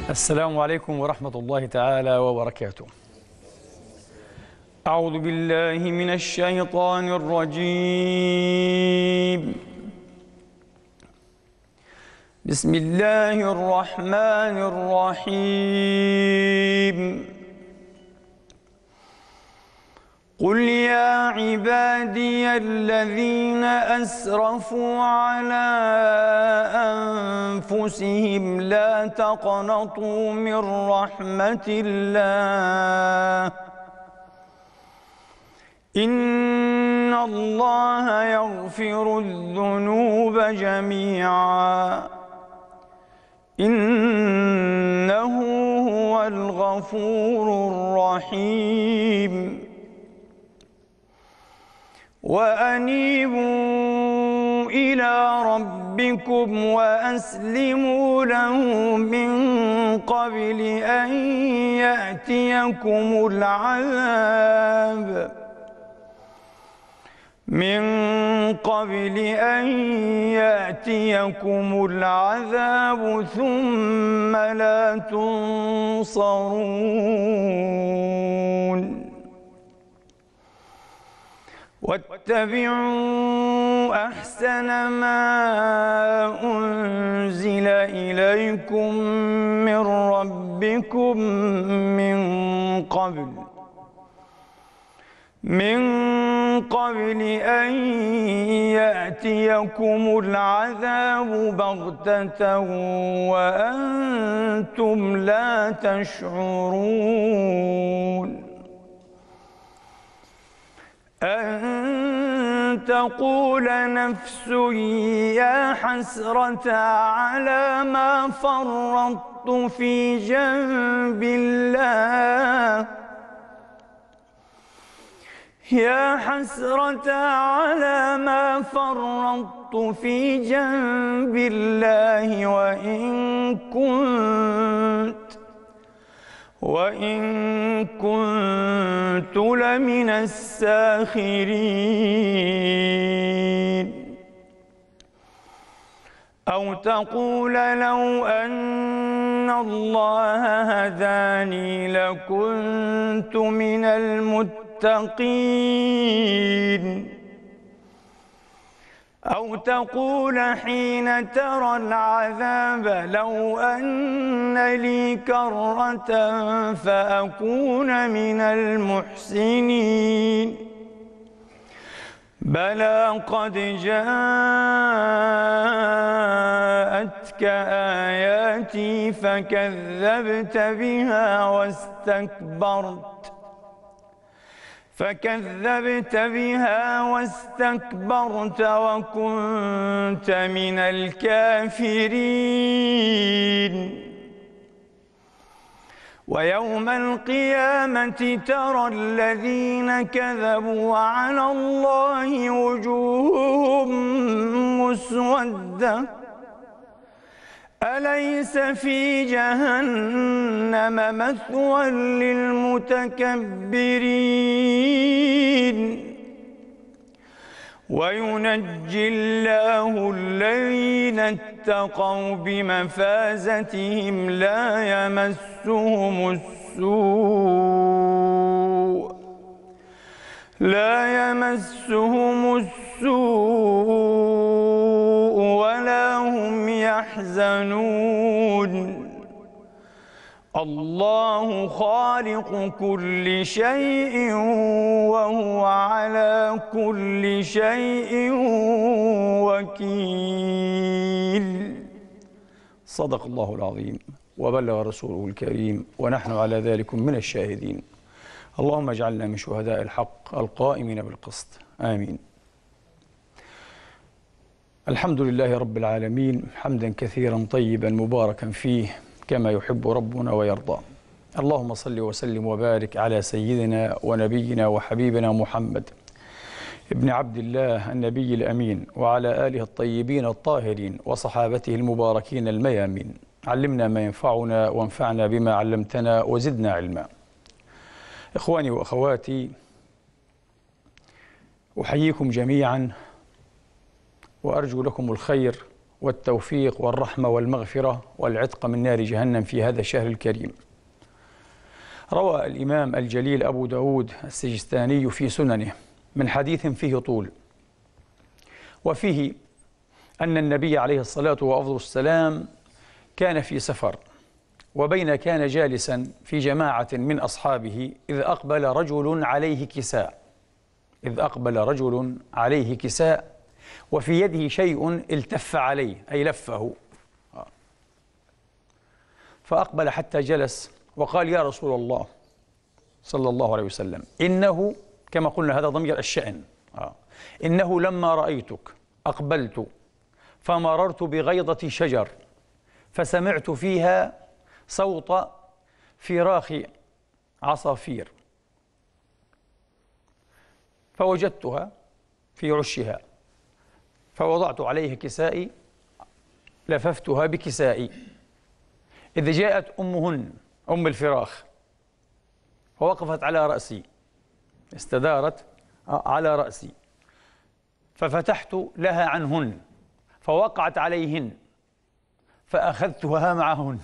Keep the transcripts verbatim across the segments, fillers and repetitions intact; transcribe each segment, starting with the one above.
السلام عليكم ورحمة الله تعالى وبركاته. أعوذ بالله من الشيطان الرجيم. بسم الله الرحمن الرحيم. قل يا عبادي الذين أسرفوا على أنفسهم لا تقنطوا من رحمة الله إن الله يغفر الذنوب جميعا إنه هو الغفور الرحيم. وأنيبوا إلى ربكم وأسلموا له من قبل أن يأتيكم العذاب من قبل أن يأتيكم العذاب ثم لا تنصرون. واتبعوا أحسن ما أنزل إليكم من ربكم من قبل من قبل أن يأتيكم العذاب بغتة وأنتم لا تشعرون. أن تقول نفس يا حسرة على ما فرطت في جنب الله يا حسرة على ما فرطت في جنب الله وإن كنت وإن كنت لمن الساخرين. أو تقول لو أن الله هداني لكنت من المتقين. أو تقول حين ترى العذاب لو أن لي كرة فأكون من المحسنين. بلى قد جاءتك آياتي فكذبت بها واستكبرت فكذبت بها واستكبرت وكنت من الكافرين. ويوم القيامة ترى الذين كذبوا على الله وجوههم مسودة أليس في جهنم مثوى للمتكبرين. وينجي الله الذين اتقوا بمفازتهم لا يمسهم السوء لا يمسهم السوء ولا هم يحزنون. الله خالق كل شيء وهو على كل شيء وكيل. صدق الله العظيم وبلغ رسوله الكريم ونحن على ذلك من الشاهدين. اللهم اجعلنا من شهداء الحق القائمين بالقسط آمين. الحمد لله رب العالمين حمدا كثيرا طيبا مباركا فيه كما يحب ربنا ويرضى. اللهم صل وسلم وبارك على سيدنا ونبينا وحبيبنا محمد ابن عبد الله النبي الأمين وعلى آله الطيبين الطاهرين وصحابته المباركين الميامين. علمنا ما ينفعنا وانفعنا بما علمتنا وزدنا علما. إخواني وأخواتي، أحييكم جميعا وأرجو لكم الخير والتوفيق والرحمة والمغفرة والعتق من نار جهنم في هذا الشهر الكريم. روى الإمام الجليل أبو داود السجستاني في سننه من حديث فيه طول، وفيه أن النبي عليه الصلاة والسلام كان في سفر، وبين كان جالسا في جماعة من أصحابه إذ أقبل رجل عليه كساء إذ أقبل رجل عليه كساء وفي يده شيء التف عليه، أي لفه، فأقبل حتى جلس وقال: يا رسول الله صلى الله عليه وسلم، إنه، كما قلنا هذا ضمير الشأن، إنه لما رأيتك أقبلت فمررت بغيضة شجر فسمعت فيها صوت فراخ عصافير فوجدتها في عشها فوضعت عليها كسائي لففتها بكسائي، إذ جاءت أمهن أم الفراخ فوقفت على رأسي، استدارت على رأسي، ففتحت لها عنهن فوقعت عليهن فأخذتها معهن.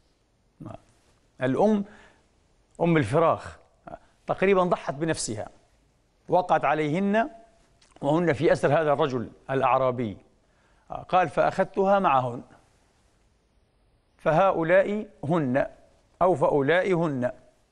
الأم أم الفراخ تقريبا ضحت بنفسها، وقعت عليهن وهن في أسر هذا الرجل الأعرابي، قال: فأخذتها معهن، فهؤلاء هن أو فأولاء هن.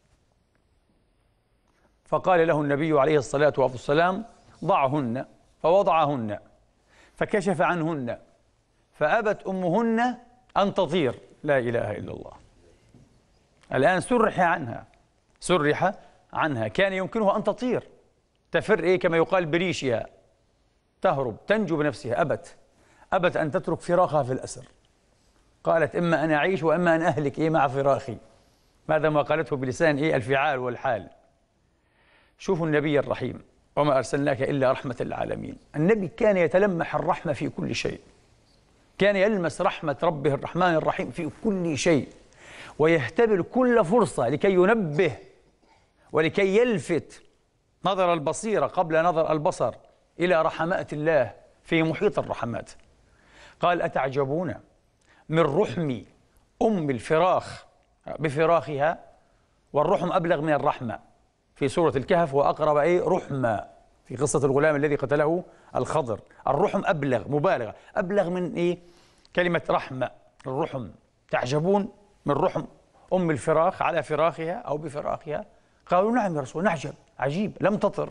فقال له النبي عليه الصلاة والسلام: ضعهن، فوضعهن، فكشف عنهن فأبت أمهن أن تطير. لا إله إلا الله. الآن سرح عنها سرح عنها كان يمكنها أن تطير، تفر إيه كما يقال بريشها، تهرب تنجو بنفسها، أبت أبت أن تترك فراخها في الأسر. قالت: إما أن أعيش وإما أن أهلك إيه مع فراخي. ماذا ما قالته بلسان إيه الفعال والحال. شوفوا النبي الرحيم، وما أرسلناك إلا رحمة للعالمين. النبي كان يتلمح الرحمة في كل شيء، كان يلمس رحمة ربه الرحمن الرحيم في كل شيء، ويهتبل كل فرصة لكي ينبه ولكي يلفت نظر البصيرة قبل نظر البصر إلى رحمات الله في محيط الرحمات. قال: أتعجبون من رحم أم الفراخ بفراخها، والرحم أبلغ من الرحمة في سورة الكهف، وأقرب إيه رحمة في قصة الغلام الذي قتله الخضر. الرحم أبلغ، مبالغة، أبلغ من إيه كلمة رحمة، الرحم. تعجبون من رحم أم الفراخ على فراخها أو بفراخها؟ قالوا: نعم يا رسول، نعجب، عجيب، لم تطر.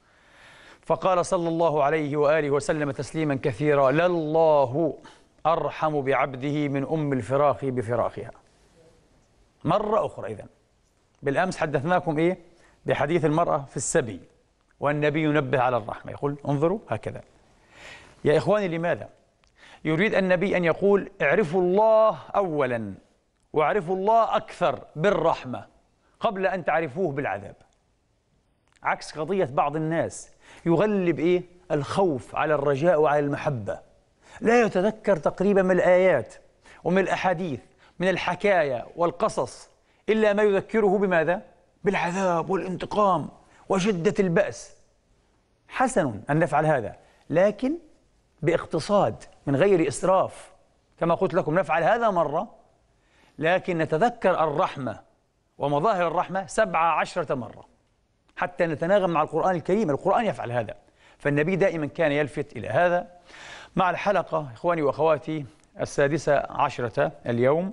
فقال صلى الله عليه وآله وسلم تسليما كثيرا: لله أرحم بعبده من أم الفراخ بفراخها. مرة أخرى. إذن بالأمس حدثناكم إيه بحديث المرأة في السبي، والنبي ينبه على الرحمة، يقول: انظروا هكذا. يا إخواني، لماذا يريد النبي أن يقول: اعرفوا الله أولا واعرفوا الله أكثر بالرحمة قبل أن تعرفوه بالعذاب؟ عكس قضية بعض الناس يغلب إيه الخوف على الرجاء وعلى المحبة، لا يتذكر تقريبا من الآيات ومن الأحاديث من الحكاية والقصص إلا ما يذكره بماذا؟ بالعذاب والانتقام وشدة البأس. حسن أن نفعل هذا، لكن باقتصاد من غير إسراف. كما قلت لكم نفعل هذا مرة، لكن نتذكر الرحمة ومظاهر الرحمة سبع عشرة مرة حتى نتناغم مع القرآن الكريم. القرآن يفعل هذا، فالنبي دائما كان يلفت إلى هذا. مع الحلقة إخواني وأخواتي السادسة عشرة اليوم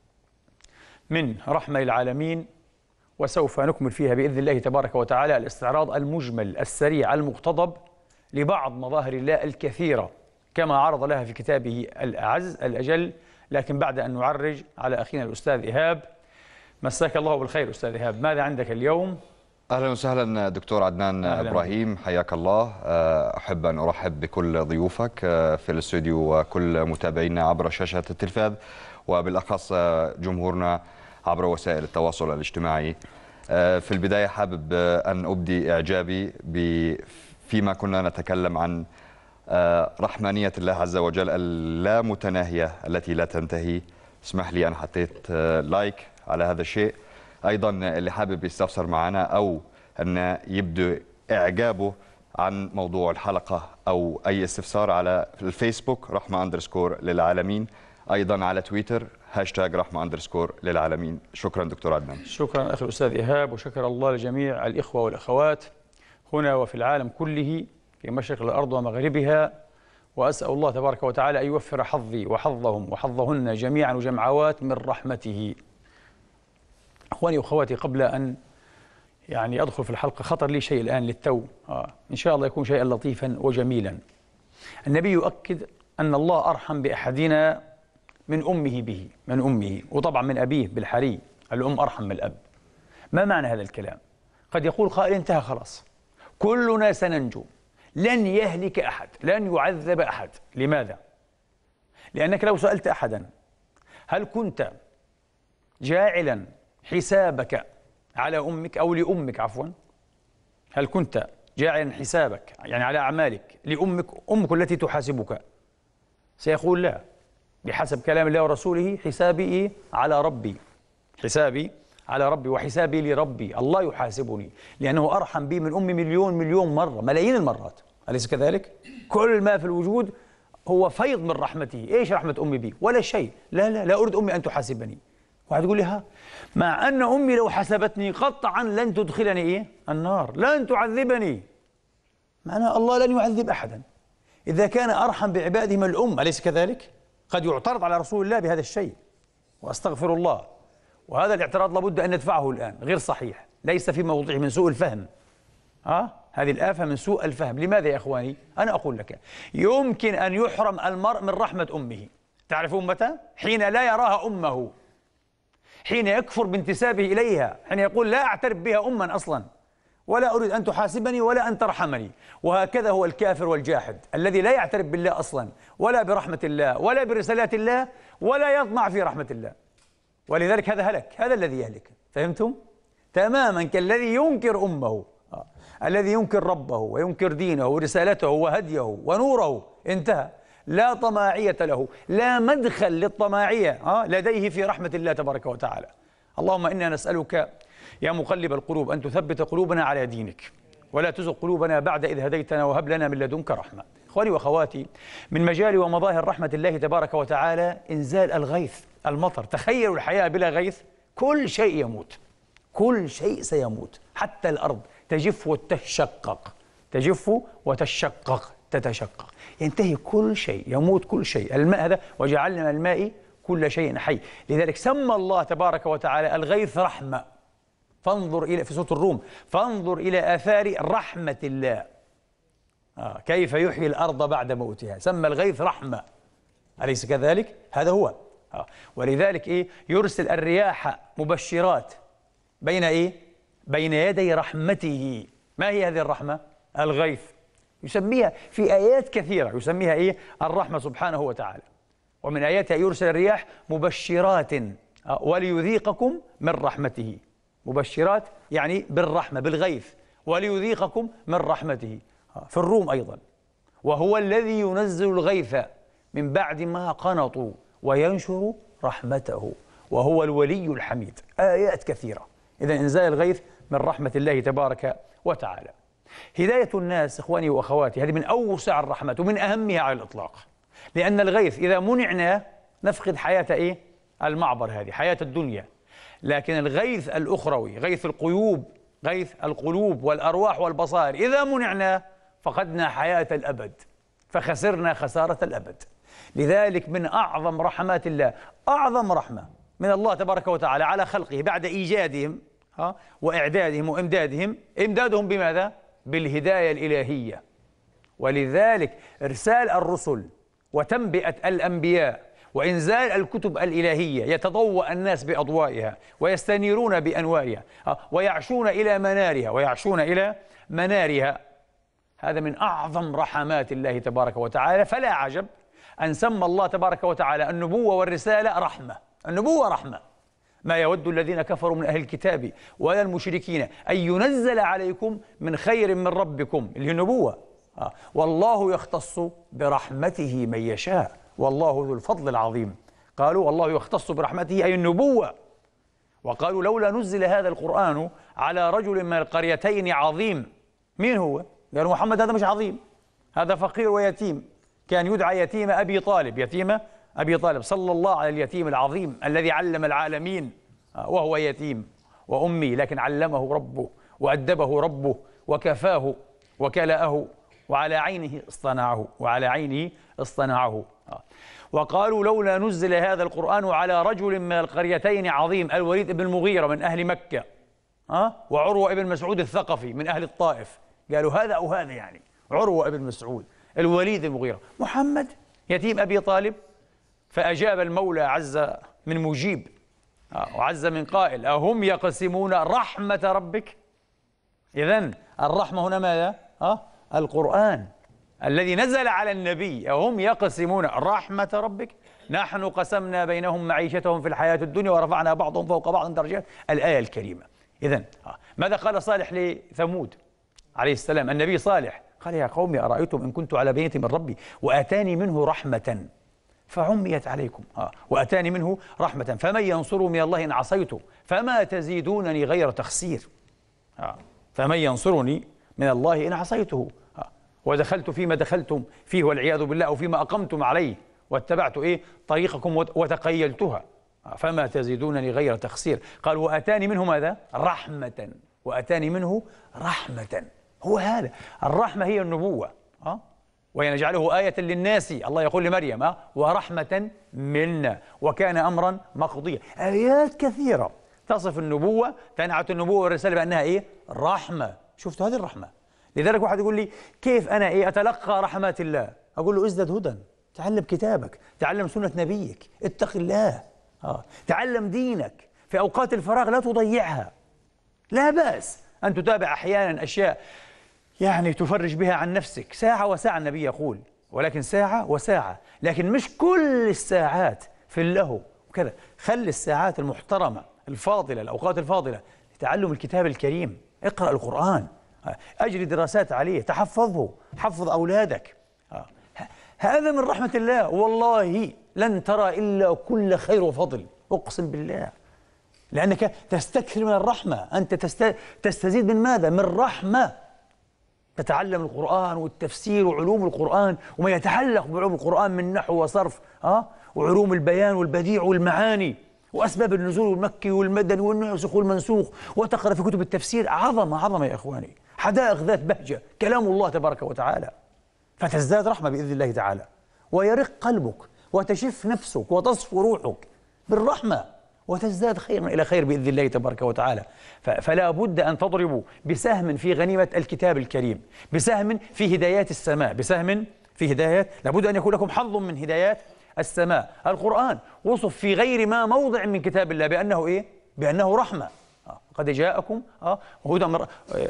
من رحمة العالمين، وسوف نكمل فيها بإذن الله تبارك وتعالى الاستعراض المجمل السريع المقتضب لبعض مظاهر الله الكثيرة كما عرض لها في كتابه الأعز الأجل، لكن بعد أن نعرج على أخينا الأستاذ إيهاب. مساك الله بالخير أستاذ إيهاب، ماذا عندك اليوم؟ أهلا وسهلا دكتور عدنان إبراهيم، حياك الله. أحب أن أرحب بكل ضيوفك في الاستوديو وكل متابعينا عبر شاشة التلفاز، وبالأخص جمهورنا عبر وسائل التواصل الاجتماعي. في البداية حابب أن أبدي إعجابي فيما كنا نتكلم عن رحمانية الله عز وجل اللامتناهية التي لا تنتهي. اسمح لي، أنا حطيت لايك على هذا الشيء. أيضا اللي حابب يستفسر معنا أو أن يبدو إعجابه عن موضوع الحلقة أو أي استفسار على الفيسبوك رحمة أندرسكور للعالمين، أيضا على تويتر هاشتاج رحمة أندرسكور للعالمين. شكرا دكتور عدنان. شكرا أخي الأستاذ إيهاب، وشكر الله لجميع الإخوة والأخوات هنا وفي العالم كله في مشرق الأرض ومغربها، وأسأل الله تبارك وتعالى أن يوفر حظي وحظهم وحظهن جميعا وجمعوات من رحمته. أخواني وأخواتي، قبل أن يعني أدخل في الحلقة خطر لي شيء الآن للتو، آه. إن شاء الله يكون شيئا لطيفا وجميلا. النبي يؤكد أن الله أرحم بأحدنا من أمه به، من أمه، وطبعا من أبيه بالحري، الأم أرحم من الأب. ما معنى هذا الكلام؟ قد يقول قائل انتهى خلاص، كلنا سننجو، لن يهلك أحد، لن يعذب أحد. لماذا؟ لأنك لو سألت أحدا هل كنت جاعلا حسابك على أمك أو لأمك عفوا، هل كنت جاعلا حسابك يعني على أعمالك لأمك، أمك التي تحاسبك، سيقول لا، بحسب كلام الله ورسوله حسابي إيه؟ على ربي، حسابي على ربي وحسابي لربي، الله يحاسبني لأنه أرحم بي من أمي مليون مليون مرة، ملايين المرات، أليس كذلك؟ كل ما في الوجود هو فيض من رحمته. إيش رحمة أمي بي؟ ولا شيء. لا لا لا أريد أمي أن تحاسبني. واحد يقول لي ها، مع أن أمي لو حسبتني قطعا لن تدخلني إيه؟ النار، لن تعذبني. معناه الله لن يعذب أحدا إذا كان أرحم بعباده من الأم، أليس كذلك؟ قد يعترض على رسول الله بهذا الشيء، وأستغفر الله، وهذا الاعتراض لابد أن ندفعه الآن، غير صحيح، ليس في موضعه، من سوء الفهم. أه؟ هذه الآفة من سوء الفهم. لماذا يا إخواني؟ أنا أقول لك، يمكن أن يحرم المرء من رحمة أمه. تعرفون متى؟ حين لا يراها أمه، حين يكفر بانتسابه إليها، حين يقول لا أعترف بها أما أصلا، ولا أريد أن تحاسبني ولا أن ترحمني. وهكذا هو الكافر والجاحد الذي لا يعترف بالله أصلا، ولا برحمة الله، ولا برسالات الله، ولا يطمع في رحمة الله. ولذلك هذا هلك، هذا الذي يهلك. فهمتم؟ تماما كالذي ينكر أمه، آه. الذي ينكر ربه وينكر دينه ورسالته وهديه ونوره، انتهى. لا طماعية له، لا مدخل للطماعية آه لديه في رحمة الله تبارك وتعالى. اللهم إنا نسألك يا مقلب القلوب أن تثبت قلوبنا على دينك، ولا تزغ قلوبنا بعد إذ هديتنا، وهب لنا من لدنك رحمة. إخواني وأخواتي، من مجال ومظاهر رحمة الله تبارك وتعالى إنزال الغيث، المطر. تخيلوا الحياة بلا غيث، كل شيء يموت، كل شيء سيموت، حتى الأرض تجف وتشقق، تجف وتشقق، تتشقق، ينتهي كل شيء، يموت كل شيء. الماء هذا وجعلنا من الماء كل شيء حي. لذلك سمى الله تبارك وتعالى الغيث رحمة. فانظر إلى في سورة الروم، فانظر إلى آثار رحمة الله، آه كيف يحيي الأرض بعد موتها. سمى الغيث رحمة، أليس كذلك؟ هذا هو. آه ولذلك إيه؟ يرسل الرياح مبشرات بين إيه؟ بين يدي رحمته. ما هي هذه الرحمة؟ الغيث. يسميها في آيات كثيرة، يسميها إيه؟ الرحمة سبحانه وتعالى. ومن آياتها يرسل الرياح مبشرات آه وليذيقكم من رحمته. مبشرات يعني بالرحمة، بالغيث، وليذيقكم من رحمته. في الروم أيضا، وهو الذي ينزل الغيث من بعد ما قنطوا وينشر رحمته وهو الولي الحميد. آيات كثيرة. إذن إنزال الغيث من رحمة الله تبارك وتعالى. هداية الناس إخواني وأخواتي هذه من أوسع الرحمات ومن أهمها على الإطلاق، لأن الغيث إذا منعنا نفقد حياة إيه؟ المعبر، هذه حياة الدنيا. لكن الغيث الأخروي، غيث القيوب، غيث القلوب والأرواح والبصائر، إذا منعنا فقدنا حياة الأبد، فخسرنا خسارة الأبد. لذلك من أعظم رحمات الله، أعظم رحمة من الله تبارك وتعالى على خلقه بعد إيجادهم ها وإعدادهم وإمدادهم، إمدادهم بماذا؟ بالهداية الإلهية. ولذلك إرسال الرسل وتنبئة الأنبياء وإنزال الكتب الإلهية يتضوء الناس بأضوائها ويستنيرون بأنوارها ويعشون إلى منارها ويعشون إلى منارها. هذا من أعظم رحمات الله تبارك وتعالى. فلا عجب أن سمى الله تبارك وتعالى النبوة والرسالة رحمة. النبوة رحمة. ما يود الذين كفروا من أهل الكتاب ولا المشركين أن ينزل عليكم من خير من ربكم، اللي هي النبوة. آه. والله يختص برحمته من يشاء والله ذو الفضل العظيم. قالوا والله يختص برحمته أي النبوة. وقالوا لولا نزل هذا القرآن على رجل من القريتين عظيم. مين هو؟ قالوا محمد هذا مش عظيم، هذا فقير ويتيم. كان يدعى يتيم أبي طالب، يتيم أبي طالب، صلى الله على اليتيم العظيم الذي علم العالمين وهو يتيم وأمي، لكن علمه ربه وأدبه ربه وكفاه وكلأه، وعلى عينه اصطنعه، وعلى عينه اصطنعه. وقالوا لولا نزل هذا القرآن على رجل من القريتين عظيم، الوليد بن المغيرة من أهل مكة أه؟ وعروة بن مسعود الثقفي من أهل الطائف. قالوا هذا أو هذا، يعني عروة بن مسعود، الوليد المغيرة، محمد يتيم أبي طالب. فأجاب المولى عز من مجيب وعز من قائل: أهم يقسمون رحمة ربك؟ إذن الرحمة هنا ماذا؟ أه؟ القرآن الذي نزل على النبي. أهم يقسمون رحمة ربك؟ نحن قسمنا بينهم معيشتهم في الحياة الدنيا ورفعنا بعضهم فوق بعض درجات. الآية الكريمة. إذن ماذا قال صالح لثمود عليه السلام؟ النبي صالح قال: يا قوم أرأيتم إن كنت على بينة من ربي وأتاني منه رحمة فعميت عليكم آه. وأتاني منه رحمة فمن ينصر من الله إن عصيته فما تزيدونني غير تخسير. آه. فمن ينصرني من الله إن عصيته آه. ودخلت فيما دخلتم فيه والعياذ بالله، أو فيما أقمتم عليه واتبعت إيه طريقكم وتقيلتها آه. فما تزيدونني غير تخسير. قال: وأتاني منه ماذا؟ رحمة. وأتاني منه رحمة. هو هذا الرحمة، هي النبوة آه. ونجعله آية للناس. الله يقول لمريم: أه؟ ورحمة منا وكان أمرا مقضيا. آيات كثيرة تصف النبوة، تنعت النبوة والرسالة بأنها إيه؟ رحمة. شفتوا هذه الرحمة؟ لذلك واحد يقول لي: كيف أنا إيه أتلقى رحمات الله؟ أقول له: ازدد هدى، تعلم كتابك، تعلم سنة نبيك، اتق الله آه. تعلم دينك، في أوقات الفراغ لا تضيعها. لا بأس أن تتابع أحيانا أشياء يعني تفرج بها عن نفسك، ساعة وساعة النبي يقول، ولكن ساعة وساعة، لكن مش كل الساعات في اللهو وكذا. خلي الساعات المحترمة الفاضلة، الأوقات الفاضلة لتعلم الكتاب الكريم. اقرأ القرآن، أجري دراسات عليه، تحفظه، حفظ أولادك. هذا من رحمة الله. والله لن ترى إلا كل خير وفضل، أقسم بالله، لأنك تستكثر من الرحمة. أنت تستزيد من ماذا؟ من رحمة. تتعلم القرآن والتفسير وعلوم القرآن وما يتعلق بعلوم القرآن من نحو وصرف أه؟ وعلوم البيان والبديع والمعاني وأسباب النزول المكي والمدني والناسخ والمنسوخ، وتقرأ في كتب التفسير. عظمة عظمة يا إخواني، حدائق ذات بهجة، كلام الله تبارك وتعالى. فتزداد رحمة بإذن الله تعالى، ويرق قلبك وتشف نفسك وتصفو روحك بالرحمة، وتزداد خيرا إلى خير بإذن الله تبارك وتعالى. فلا بد أن تضربوا بسهم في غنيمة الكتاب الكريم، بسهم في هدايات السماء، بسهم في هدايات. لابد أن يكون لكم حظ من هدايات السماء. القرآن وصف في غير ما موضع من كتاب الله بأنه إيه؟ بأنه رحمة. قد جاءكم هدى من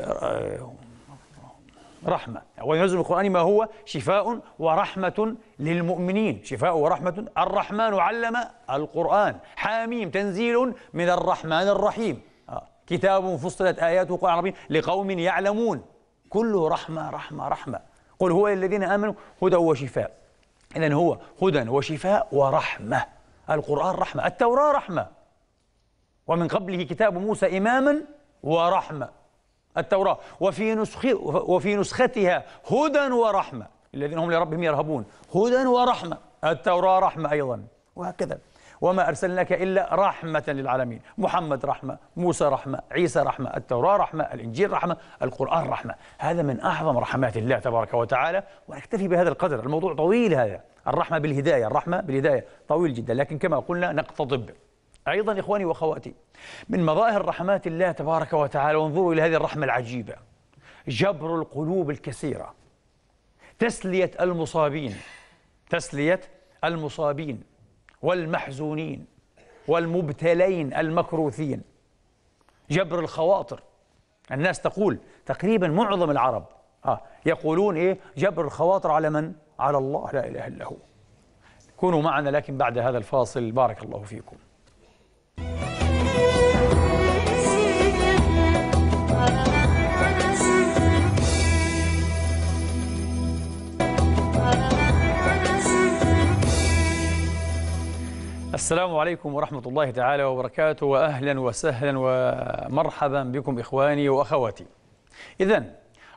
رحمة، وينزل القرآن ما هو شفاء ورحمة للمؤمنين. شفاء ورحمة. الرحمن علم القرآن. حاميم تنزيل من الرحمن الرحيم. آه. كتاب فصلت آياته قرآن عربي لقوم يعلمون. كله رحمة رحمة رحمة. قل هو للذين آمنوا هدى وشفاء. إذن هو هدى وشفاء ورحمة. القرآن رحمة، التوراة رحمة، ومن قبله كتاب موسى إماما ورحمة. التوراة وفي نسخ وفي نسختها هدى ورحمة الذين هم لربهم يرهبون. هدى ورحمة. التوراة رحمة أيضا، وهكذا. وما أرسلناك إلا رحمة للعالمين. محمد رحمة، موسى رحمة، عيسى رحمة، التوراة رحمة، الإنجيل رحمة، القرآن رحمة. هذا من أعظم رحمات الله تبارك وتعالى، ونكتفي بهذا القدر. الموضوع طويل هذا، الرحمة بالهداية، الرحمة بالهداية طويل جدا، لكن كما قلنا نقتضب. أيضا إخواني وأخواتي، من مظاهر رحمات الله تبارك وتعالى، وانظروا إلى هذه الرحمة العجيبة، جبر القلوب الكسيرة، تسلية المصابين، تسلية المصابين والمحزونين والمبتلين المكروثين، جبر الخواطر. الناس تقول تقريبا معظم العرب آه يقولون إيه؟ جبر الخواطر على من؟ على الله، لا إله إلا هو. كونوا معنا لكن بعد هذا الفاصل. بارك الله فيكم. السلام عليكم ورحمة الله تعالى وبركاته، وأهلا وسهلا ومرحبا بكم إخواني وأخواتي. إذن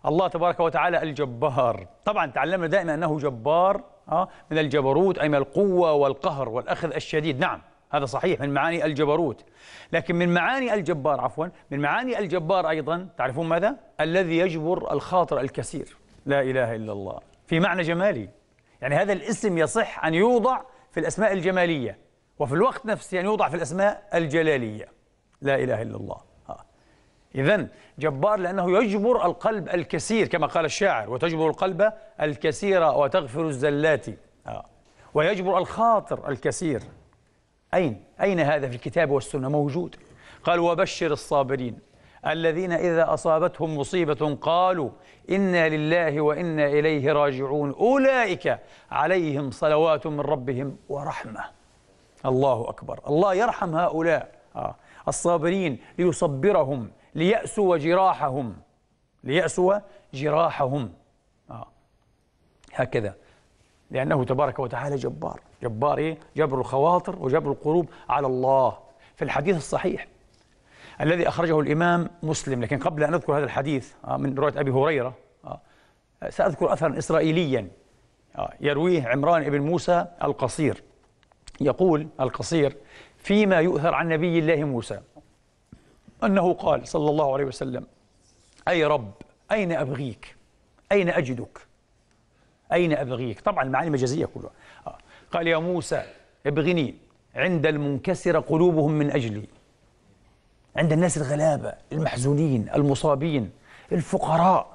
الله تبارك وتعالى الجبار. طبعا تعلمنا دائما أنه جبار آه من الجبروت، أي من القوة والقهر والأخذ الشديد. نعم هذا صحيح من معاني الجبروت، لكن من معاني الجبار عفوا من معاني الجبار أيضا تعرفون ماذا؟ الذي يجبر الخاطر الكثير. لا إله إلا الله، في معنى جمالي. يعني هذا الاسم يصح أن يوضع في الأسماء الجمالية، وفي الوقت نفسه أن يوضع في الأسماء الجلالية. لا إله إلا الله. إذن جبار لأنه يجبر القلب الكثير كما قال الشاعر: وتجبر القلب الكثير وتغفر الزلات. آه. ويجبر الخاطر الكثير. أين؟ أين هذا في الكتاب والسنة؟ موجود. قال: وبشر الصابرين الذين إذا أصابتهم مصيبة قالوا إنا لله وإنا إليه راجعون أولئك عليهم صلوات من ربهم ورحمة. الله أكبر. الله يرحم هؤلاء آه. الصابرين ليصبرهم ليأسوا جراحهم ليأسوا جراحهم آه. هكذا، لأنه تبارك وتعالى جبار. جبار إيه؟ جبر الخواطر وجبر القلوب على الله. في الحديث الصحيح الذي أخرجه الإمام مسلم، لكن قبل أن أذكر هذا الحديث آه من رواية أبي هريرة آه سأذكر أثرا إسرائيليا آه يرويه عمران بن موسى القصير. يقول القصير فيما يؤثر عن نبي الله موسى أنه قال صلى الله عليه وسلم: أي رب أين أبغيك؟ أين أجدك؟ أين أبغيك؟ طبعا المعاني المجازية كلها. آه. قال: يا موسى ابغني عند المنكسر قلوبهم من أجلي، عند الناس الغلابة المحزونين المصابين الفقراء.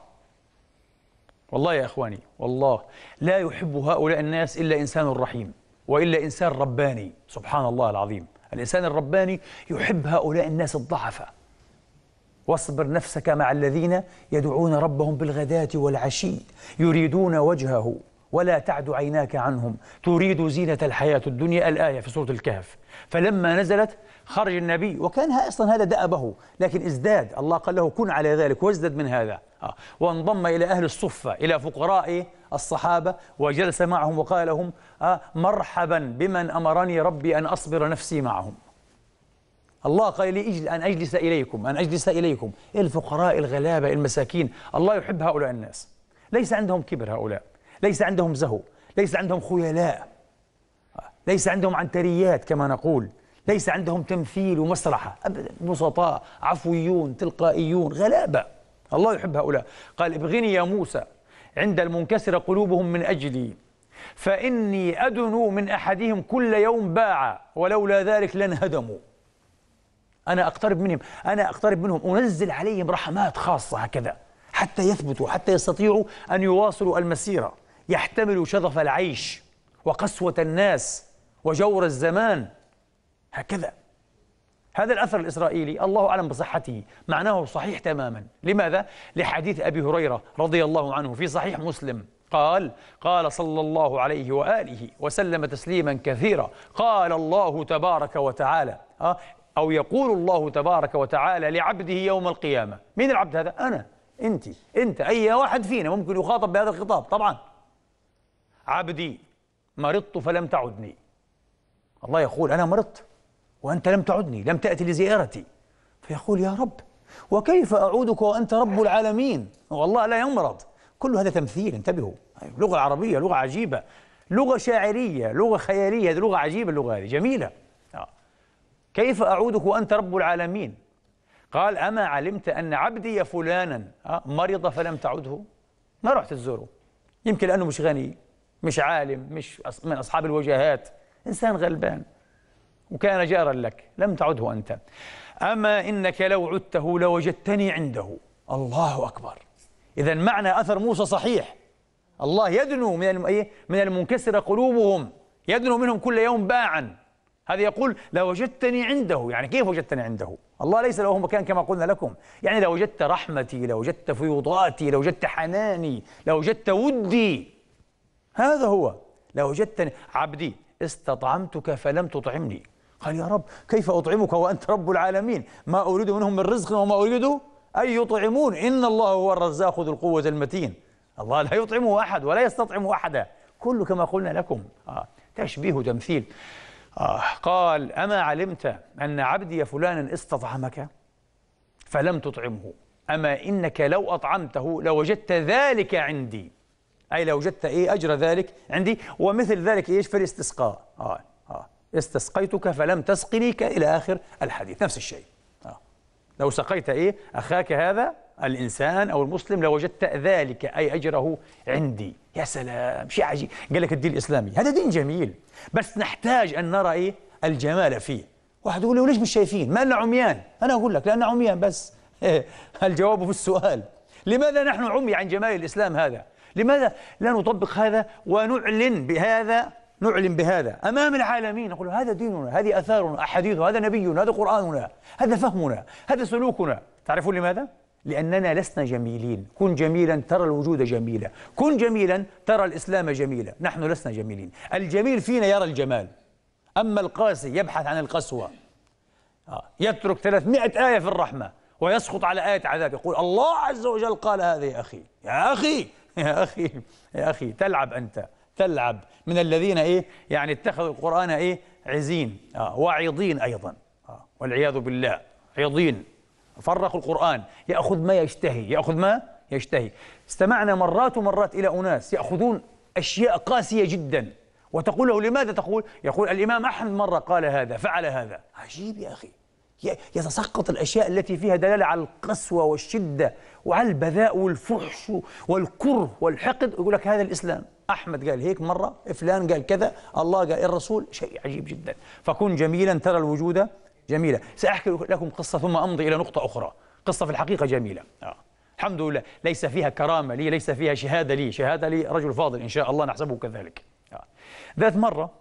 والله يا إخواني، والله لا يحب هؤلاء الناس إلا إنسان رحيم، وإلا إنسان رباني. سبحان الله العظيم. الإنسان الرباني يحب هؤلاء الناس الضعفاء. واصبر نفسك مع الذين يدعون ربهم بالغداة والعشي يريدون وجهه ولا تعد عيناك عنهم تريد زينة الحياة الدنيا. الآية في سورة الكهف. فلما نزلت خرج النبي، وكان أصلا هذا دأبه، لكن ازداد. الله قال له: كن على ذلك، وازدد من هذا. آه. وانضم إلى أهل الصفة، إلى فقراء الصحابة، وجلس معهم وقال لهم: آه مرحبا بمن أمرني ربي أن أصبر نفسي معهم. الله قال لي أن أجلس إليكم أن أجلس إليكم الفقراء الغلابة المساكين. الله يحب هؤلاء الناس. ليس عندهم كبر هؤلاء، ليس عندهم زهو، ليس عندهم خيلاء، ليس عندهم عنتريات كما نقول، ليس عندهم تمثيل ومسرحة أبدا. بسطاء عفويون تلقائيون غلابة. الله يحب هؤلاء. قال: ابغني يا موسى عند المنكسر قلوبهم من أجلي فإني أدنو من أحدهم كل يوم باعا ولولا ذلك لانهدموا. أنا أقترب منهم أنا أقترب منهم أنزل عليهم رحمات خاصة هكذا حتى يثبتوا، حتى يستطيعوا أن يواصلوا المسيرة، يحتملوا شظف العيش وقسوة الناس وجور الزمان هكذا. هذا الأثر الإسرائيلي الله أعلم بصحته، معناه صحيح تماما. لماذا؟ لحديث أبي هريرة رضي الله عنه في صحيح مسلم قال: قال صلى الله عليه وآله وسلم تسليما كثيرا: قال الله تبارك وتعالى أو يقول الله تبارك وتعالى لعبده يوم القيامة. مين العبد هذا؟ أنا، أنت، أنت، أي واحد فينا ممكن يخاطب بهذا الخطاب طبعا. عبدي مرضت فلم تعدني. الله يقول: أنا مرضت وأنت لم تعدني، لم تأتي لزيارتي. فيقول: يا رب وكيف أعودك وأنت رب العالمين؟ والله لا يمرض. كل هذا تمثيل، انتبهوا. لغة عربية، لغة عجيبة، لغة شاعرية، لغة خيالية، لغة عجيبة، اللغة هذه جميلة. كيف أعودك وأنت رب العالمين؟ قال: أما علمت أن عبدي فلانا مرض فلم تعده؟ ما رحت تزوره، يمكن لأنه مش غني، مش عالم، مش من أصحاب الوجاهات، إنسان غلبان وكان جارا لك، لم تعده أنت. أما إنك لو عدته لوجدتني عنده. الله أكبر. إذا معنى أثر موسى صحيح. الله يدنو من من المنكسر قلوبهم، يدنو منهم كل يوم باعا. هذا يقول: لوجدتني عنده. يعني كيف وجدتني عنده؟ الله ليس له مكان كما قلنا لكم. يعني لوجدت رحمتي، لوجدت فيوضاتي، لوجدت حناني، لوجدت ودي. هذا هو لوجدتني. عبدي استطعمتك فلم تطعمني. قال: يا رب كيف أطعمك وأنت رب العالمين؟ ما أريد منهم من رزق وما أريد أن يطعمون، إن الله هو الرزاق ذو القوة المتين. الله لا يطعمه أحد ولا يستطعم أحدا، كله كما قلنا لكم. آه. تشبيه وتمثيل. آه. قال: أما علمت أن عبدي فلانا استطعمك فلم تطعمه؟ أما إنك لو أطعمته لوجدت ذلك عندي، أي لوجدت إيه أجر ذلك عندي. ومثل ذلك إيش في الاستسقاء، آه آه استسقيتك فلم تسقني إلى آخر الحديث، نفس الشيء. آه لو سقيت إيه أخاك هذا الإنسان أو المسلم لوجدت ذلك أي أجره عندي. يا سلام، شيء عجيب. قال لك الدين الإسلامي هذا دين جميل، بس نحتاج أن نرى إيه الجمال فيه. واحد يقول لي وليش مش شايفين؟ ما لنا عميان. أنا أقول لك لأننا عميان بس. الجواب في السؤال، لماذا نحن عمي عن جمال الإسلام هذا؟ لماذا لا نطبق هذا ونعلن بهذا، نعلن بهذا أمام العالمين؟ نقول هذا ديننا، هذه أثارنا، أحاديثنا، هذا نبينا، هذا قرآننا، هذا فهمنا، هذا سلوكنا. تعرفون لماذا؟ لأننا لسنا جميلين. كن جميلا ترى الوجود جميلا، كن جميلا ترى الإسلام جميلا. نحن لسنا جميلين. الجميل فينا يرى الجمال، أما القاسي يبحث عن القسوة، يترك ثلاثمائة آية في الرحمة ويسقط على آية عذاب، يقول الله عز وجل قال هذا. يا أخي يا أخي يا أخي يا أخي تلعب أنت، تلعب من الذين إيه يعني اتخذوا القرآن إيه عزين آه وعظين أيضا آه والعياذ بالله. عظين فرقوا القرآن، يأخذ ما يشتهي، يأخذ ما يشتهي. استمعنا مرات ومرات إلى أناس يأخذون أشياء قاسية جدا وتقول له لماذا تقول؟ يقول الإمام أحمد مرة قال هذا، فعل هذا. عجيب يا أخي، يتسقط الأشياء التي فيها دلالة على القسوة والشدة وعلى البذاء والفحش والكره والحقد، يقول لك هذا الإسلام. أحمد قال هيك مرة، فلان قال كذا، الله قال الرسول. شيء عجيب جدا. فكن جميلا ترى الوجود جميلة. سأحكي لكم قصة ثم أمضي إلى نقطة أخرى. قصة في الحقيقة جميلة آه. الحمد لله، ليس فيها كرامة لي، ليس فيها شهادة لي، شهادة لي رجل فاضل إن شاء الله نحسبه كذلك آه. ذات مرة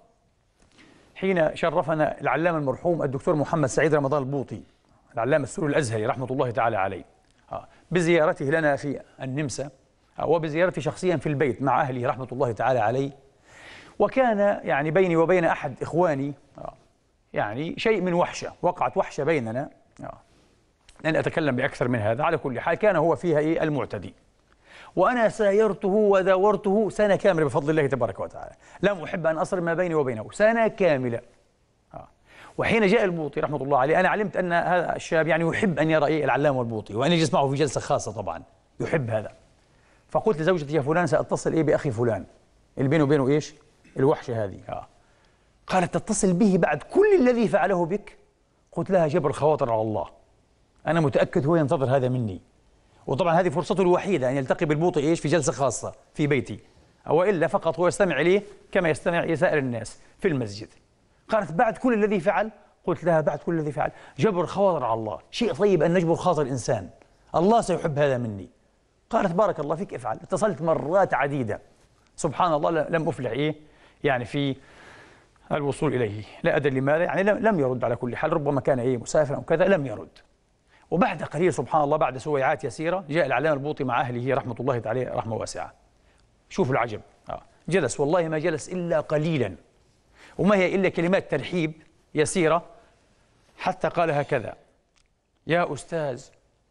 حين شرفنا العلامة المرحوم الدكتور محمد سعيد رمضان البوطي، العلامة السوري الأزهري رحمة الله تعالى عليه آه. بزيارته لنا في النمسا آه. وبزيارتي شخصيا في البيت مع أهلي رحمة الله تعالى عليه. وكان يعني بيني وبين أحد إخواني آه. يعني شيء من وحشة، وقعت وحشة بيننا آه. لن أتكلم بأكثر من هذا. على كل حال كان هو فيها إيه المعتدي، وأنا سايرته وداورته سنة كاملة بفضل الله تبارك وتعالى. لم أحب أن أصل ما بيني وبينه سنة كاملة آه. وحين جاء البوطي رحمة الله عليه، أنا علمت أن هذا الشاب يعني يحب أن يرى إيه العلامة البوطي وأن يجلس معه في جلسة خاصة، طبعا يحب هذا. فقلت لزوجتي يا فلان سأتصل إيه بأخي فلان اللي بينه وبينه إيش الوحشة هذه آه. قالت تتصل به بعد كل الذي فعله بك؟ قلت لها جبر الخواطر على الله، أنا متأكد هو ينتظر هذا مني، وطبعا هذه فرصته الوحيدة أن يلتقي بالبوطي إيش في جلسة خاصة في بيتي، وإلا فقط هو يستمع إليه كما يستمع إلى سائر الناس في المسجد. قالت بعد كل الذي فعل؟ قلت لها بعد كل الذي فعل جبر الخواطر على الله، شيء طيب أن نجبر خاطر الإنسان، الله سيحب هذا مني. قالت بارك الله فيك افعل. اتصلت مرات عديدة، سبحان الله لم أفلح إيه يعني في الوصول إليه، لا أدري لماذا، يعني لم يرد على كل حال، ربما كان إيه مسافرا أو كذا، لم يرد. وبعد قليل سبحان الله بعد سويعات يسيرة جاء العلامة البوطي مع أهله رحمة الله عليه رحمة واسعة. شوفوا العجب آه. جلس والله ما جلس إلا قليلا، وما هي إلا كلمات ترحيب يسيرة، حتى قال هكذا: يا أستاذ،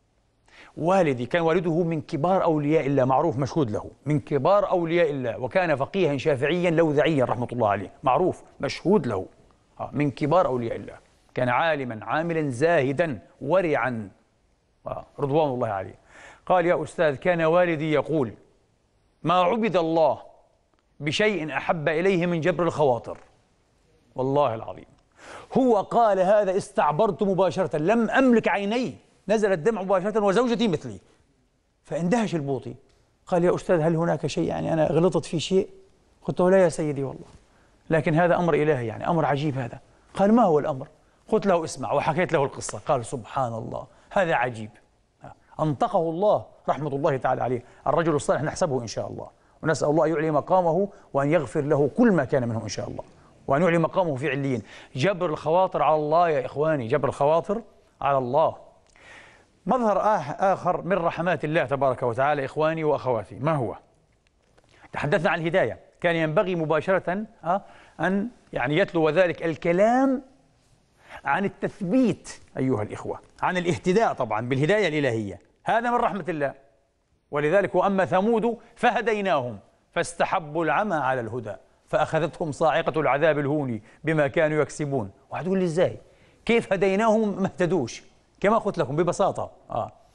والدي كان والده من كبار أولياء الله، معروف مشهود له، من كبار أولياء الله، وكان فقيها شافعيا لوذعيا رحمة الله عليه، معروف مشهود له آه. من كبار أولياء الله، كان عالما عاملا زاهدا ورعا آه. رضوان الله عليه. قال يا أستاذ، كان والدي يقول: ما عبد الله بشيء أحب إليه من جبر الخواطر. والله العظيم هو قال هذا، استعبرت مباشرة، لم أملك عيني، نزل الدمع مباشرة وزوجتي مثلي. فاندهش البوطي، قال يا أستاذ هل هناك شيء يعني أنا غلطت في شيء؟ قلت له لا يا سيدي والله، لكن هذا أمر إلهي، يعني أمر عجيب هذا. قال ما هو الأمر؟ قلت له اسمع، وحكيت له القصة. قال سبحان الله هذا عجيب، أنطقه الله رحمة الله تعالى عليه، الرجل الصالح نحسبه إن شاء الله، ونسأل الله أن يعلي مقامه وأن يغفر له كل ما كان منه إن شاء الله، وأن يعلي مقامه في عليين. جبر الخواطر على الله يا إخواني، جبر الخواطر على الله. مظهر آخر من رحمات الله تبارك وتعالى إخواني وأخواتي، ما هو؟ تحدثنا عن الهداية، كان ينبغي مباشرة أن يعني يتلو ذلك الكلام عن التثبيت أيها الإخوة، عن الاهتداء طبعا بالهداية الإلهية، هذا من رحمة الله. ولذلك وأما ثمود فهديناهم فاستحبوا العمى على الهدى فأخذتهم صاعقة العذاب الهون بما كانوا يكسبون. واحد يقول لي إزاي؟ كيف هديناهم ما اهتدوش؟ كما قلت لكم ببساطة آه.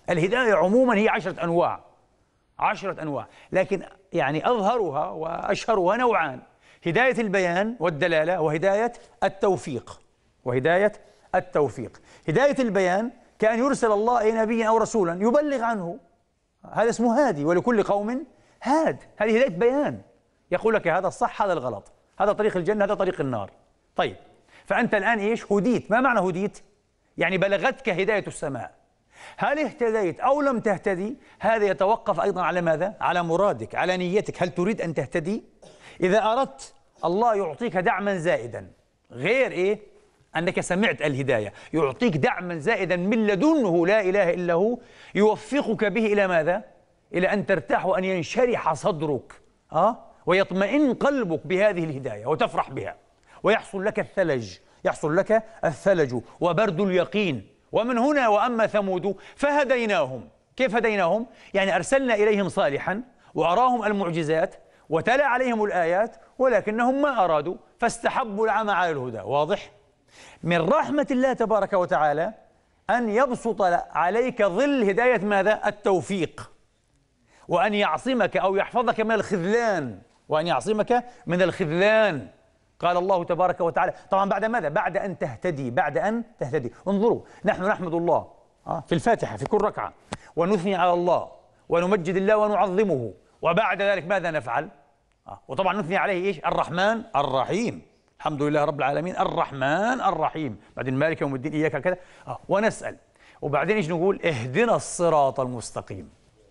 الهداية عموما هي عشرة أنواع، عشرة أنواع، لكن يعني أظهرها وأشهرها نوعان: هداية البيان والدلالة، وهداية التوفيق. وهداية التوفيق، هداية البيان كأن يرسل الله إلى نبي أو رسولا يبلغ عنه، هذا اسمه هادي، ولكل قوم هاد، هذه هداية بيان، يقول لك هذا الصح هذا الغلط، هذا طريق الجنة هذا طريق النار. طيب، فأنت الآن إيش؟ هديت. ما معنى هديت؟ يعني بلغتك هداية السماء. هل اهتديت أو لم تهتدي؟ هذا يتوقف أيضا على ماذا؟ على مرادك، على نيتك. هل تريد أن تهتدي؟ إذا أردت الله يعطيك دعما زائدا، غير إيه؟ أنك سمعت الهداية، يعطيك دعما زائدا من لدنه لا إله إلا هو، يوفقك به إلى ماذا؟ إلى أن ترتاح وأن ينشرح صدرك، أه؟ ويطمئن قلبك بهذه الهداية وتفرح بها، ويحصل لك الثلج، يحصل لك الثلج وبرد اليقين. ومن هنا وأما ثمود فهديناهم. كيف هديناهم؟ يعني أرسلنا إليهم صالحا وأراهم المعجزات وتلا عليهم الآيات، ولكنهم ما أرادوا فاستحبوا العمى على الهدى. واضح؟ من رحمة الله تبارك وتعالى أن يبسط عليك ظل هداية ماذا؟ التوفيق، وأن يعصمك أو يحفظك من الخذلان، وأن يعصمك من الخذلان. قال الله تبارك وتعالى طبعا بعد ماذا؟ بعد أن تهتدي، بعد أن تهتدي. انظروا، نحن نحمد الله في الفاتحة في كل ركعة، ونثني على الله ونمجد الله ونعظمه، وبعد ذلك ماذا نفعل؟ وطبعا نثني عليه إيش؟ الرحمن الرحيم، الحمد لله رب العالمين الرحمن الرحيم، بعدين مالك يوم الدين إياك كذا، ونسأل، وبعدين إيش نقول؟ اهدنا الصراط المستقيم.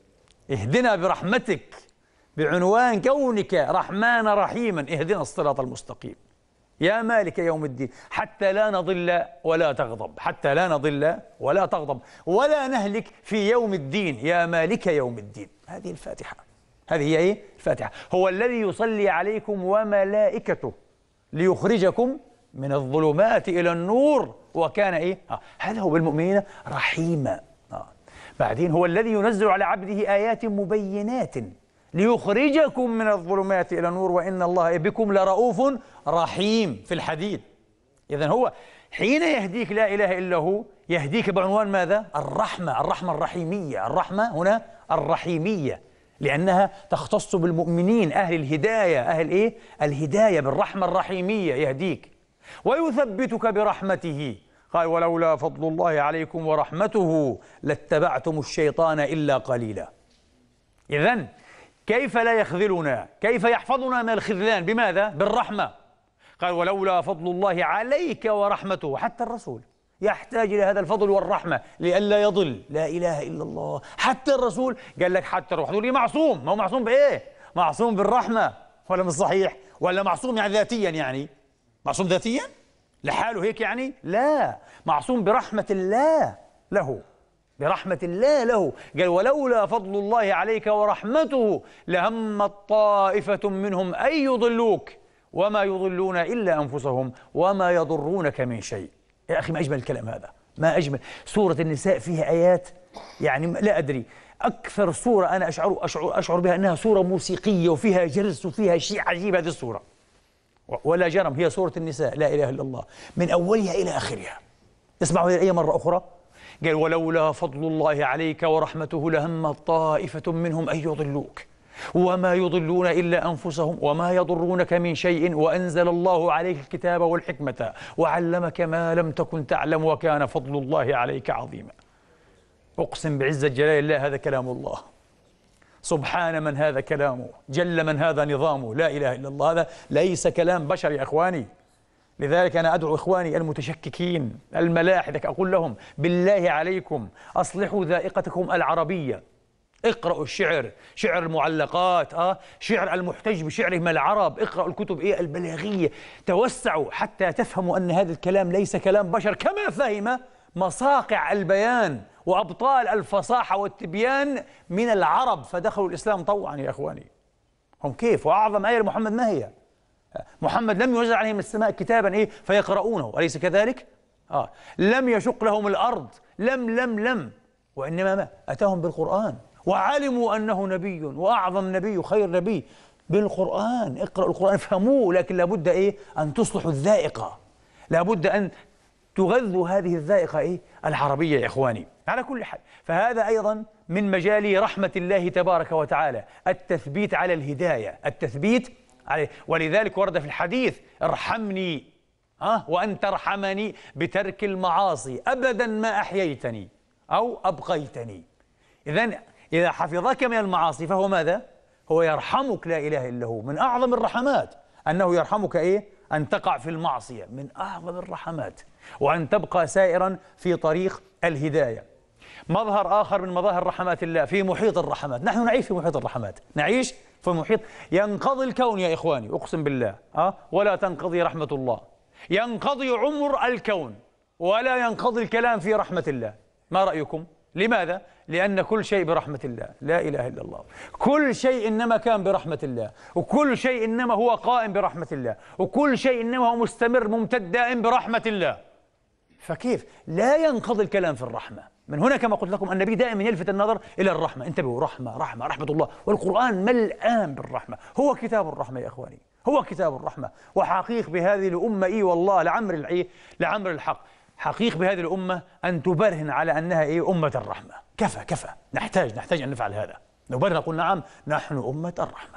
اهدنا برحمتك، بعنوان كونك رحمن رحيما، اهدنا الصراط المستقيم يا مالك يوم الدين، حتى لا نضل ولا تغضب، حتى لا نضل ولا تغضب ولا نهلك في يوم الدين يا مالك يوم الدين. هذه الفاتحة، هذه هي ايه؟ الفاتحة. هو الذي يصلي عليكم وملائكته ليخرجكم من الظلمات إلى النور، وكان ايه؟ آه. هذا هو بالمؤمنين رحيما. آه. بعدين هو الذي ينزل على عبده آيات مبينات ليخرجكم من الظلمات إلى النور وإن الله بكم لرؤوف رحيم في الحديد. إذن هو حين يهديك لا إله إلا هو يهديك بعنوان ماذا؟ الرحمة، الرحمة الرحيمية. الرحمة هنا الرحيمية لأنها تختص بالمؤمنين أهل الهداية، أهل إيه؟ الهداية، بالرحمة الرحيمية يهديك ويثبتك برحمته. قال ولولا فضل الله عليكم ورحمته لاتبعتم الشيطان إلا قليلا. إذن كيف لا يخذلنا؟ كيف يحفظنا من الخذلان؟ بماذا؟ بالرحمة. قال ولولا فضل الله عليك ورحمته. حتى الرسول يحتاج إلى هذا الفضل والرحمة لئلا يضل. لا إله إلا الله. حتى الرسول قال لك حتى الروح تقول لي معصوم، ما هو معصوم بإيه؟ معصوم بالرحمة، ولا مش صحيح؟ ولا معصوم يعني ذاتيا؟ يعني معصوم ذاتيا لحاله هيك يعني؟ لا، معصوم برحمة الله له، برحمة الله له. قال ولولا فضل الله عليك ورحمته لهمت طائفة منهم أن يضلوك وما يضلون إلا أنفسهم وما يضرونك من شيء. يا أخي ما أجمل الكلام هذا، ما أجمل. سورة النساء فيها آيات يعني لا أدري، أكثر سورة أنا أشعر, أشعر, أشعر بها أنها سورة موسيقية وفيها جرس وفيها شيء عجيب. هذه السورة ولا جرم هي سورة النساء، لا إله إلا الله، من أولها إلى آخرها. اسمعوا هذه الآية مرة أخرى. قال ولولا فضل الله عليك ورحمته لهمت طائفة منهم أن يضلوك وما يضلون إلا أنفسهم وما يضرونك من شيء وأنزل الله عليك الكتاب والحكمة وعلمك ما لم تكن تعلم وكان فضل الله عليك عظيما. أقسم بعزة جلال الله هذا كلام الله، سبحان من هذا كلامه، جل من هذا نظامه، لا إله إلا الله. هذا ليس كلام بشر يا إخواني. لذلك أنا أدعو إخواني المتشككين الملاحدة أقول لهم بالله عليكم أصلحوا ذائقتكم العربية، اقرأوا الشعر، شعر المعلقات، آه شعر المحتج بشعرهم العرب، اقرأوا الكتب إيه البلاغية، توسعوا حتى تفهموا أن هذا الكلام ليس كلام بشر، كما فهم مصاقع البيان وأبطال الفصاحة والتبيان من العرب فدخلوا الإسلام طوعا يا إخواني. هم كيف؟ وأعظم آية لمحمد ما هي؟ محمد لم ينزل عليهم السماء كتابا إيه فيقرؤونه، أليس كذلك؟ آه لم يشق لهم الأرض، لم لم لم وإنما ما أتاهم بالقرآن وعلموا أنه نبي وأعظم نبي خير نبي بالقرآن. اقرأوا القرآن افهموه، لكن لابد إيه أن تصلحوا الذائقة، لابد أن تغذوا هذه الذائقة إيه؟ العربية يا إخواني. على كل حال، فهذا أيضا من مجال رحمة الله تبارك وتعالى، التثبيت على الهداية، التثبيت عليه. ولذلك ورد في الحديث: ارحمني ها وأن ترحمني بترك المعاصي أبدا ما أحييتني أو أبقيتني. إذن إذا حفظك من المعاصي فهو ماذا؟ هو يرحمك، لا إله إلا هو. من أعظم الرحمات أنه يرحمك إيه؟ أن تقع في المعصية، من أعظم الرحمات، وأن تبقى سائرا في طريق الهداية. مظهر آخر من مظاهر رحمات الله في محيط الرحمات. نحن نعيش في محيط الرحمات، نعيش في محيط ينقضي الكون يا إخواني، أقسم بالله أه؟ ولا تنقضي رحمة الله. ينقضي عمر الكون ولا ينقضي الكلام في رحمة الله. ما رأيكم؟ لماذا؟ لأن كل شيء برحمة الله، لا إله إلا الله. كل شيء إنما كان برحمة الله، وكل شيء إنما هو قائم برحمة الله، وكل شيء إنما هو مستمر ممتد دائم برحمة الله. فكيف لا ينقضي الكلام في الرحمة؟ من هنا كما قلت لكم النبي دائما يلفت النظر إلى الرحمة. انتبهوا، رحمة رحمة رحمة الله، والقرآن ملآن بالرحمة. هو كتاب الرحمة يا إخواني، هو كتاب الرحمة. وحقيق بهذه الأمة إيه والله لعمر العيه لعمر الحق، حقيق بهذه الأمة أن تبرهن على أنها إيه؟ أمة الرحمة. كفى كفى، نحتاج نحتاج أن نفعل هذا، نبرهن نقول نعم نحن أمة الرحمة،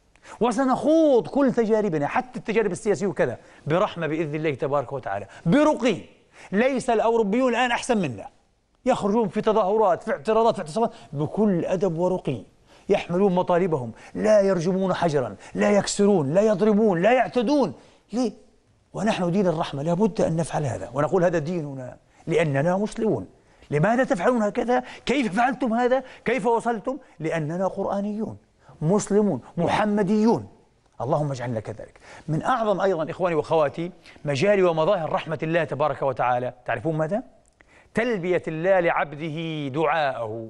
وسنخوض كل تجاربنا حتى التجارب السياسية وكذا برحمة بإذن الله تبارك وتعالى، برقي. ليس الأوروبيون الآن أحسن منا، يخرجون في تظاهرات، في اعتراضات، في اعتصامات بكل أدب ورقي، يحملون مطالبهم، لا يرجمون حجرا، لا يكسرون، لا يضربون، لا يعتدون. ليه؟ ونحن دين الرحمة لابد أن نفعل هذا، ونقول هذا ديننا لأننا مسلمون. لماذا تفعلون هكذا؟ كيف فعلتم هذا؟ كيف وصلتم؟ لأننا قرآنيون مسلمون محمديون. اللهم اجعلنا كذلك. من أعظم أيضا إخواني وأخواتي مجال ومظاهر رحمة الله تبارك وتعالى، تعرفون ماذا؟ تلبية الله لعبده دعاءه،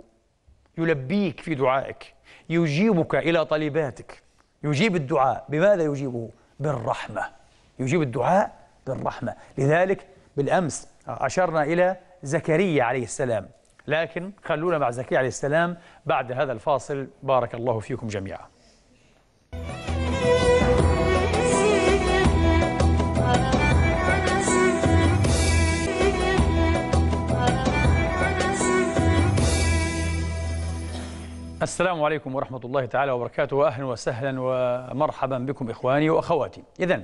يلبيك في دعائك، يجيبك إلى طلباتك، يجيب الدعاء. بماذا يجيبه؟ بالرحمة، يجيب الدعاء بالرحمة. لذلك بالأمس أشرنا إلى زكريا عليه السلام، لكن خلونا مع زكريا عليه السلام بعد هذا الفاصل. بارك الله فيكم جميعا. السلام عليكم ورحمة الله تعالى وبركاته، وأهلا وسهلا ومرحبا بكم إخواني وأخواتي. إذن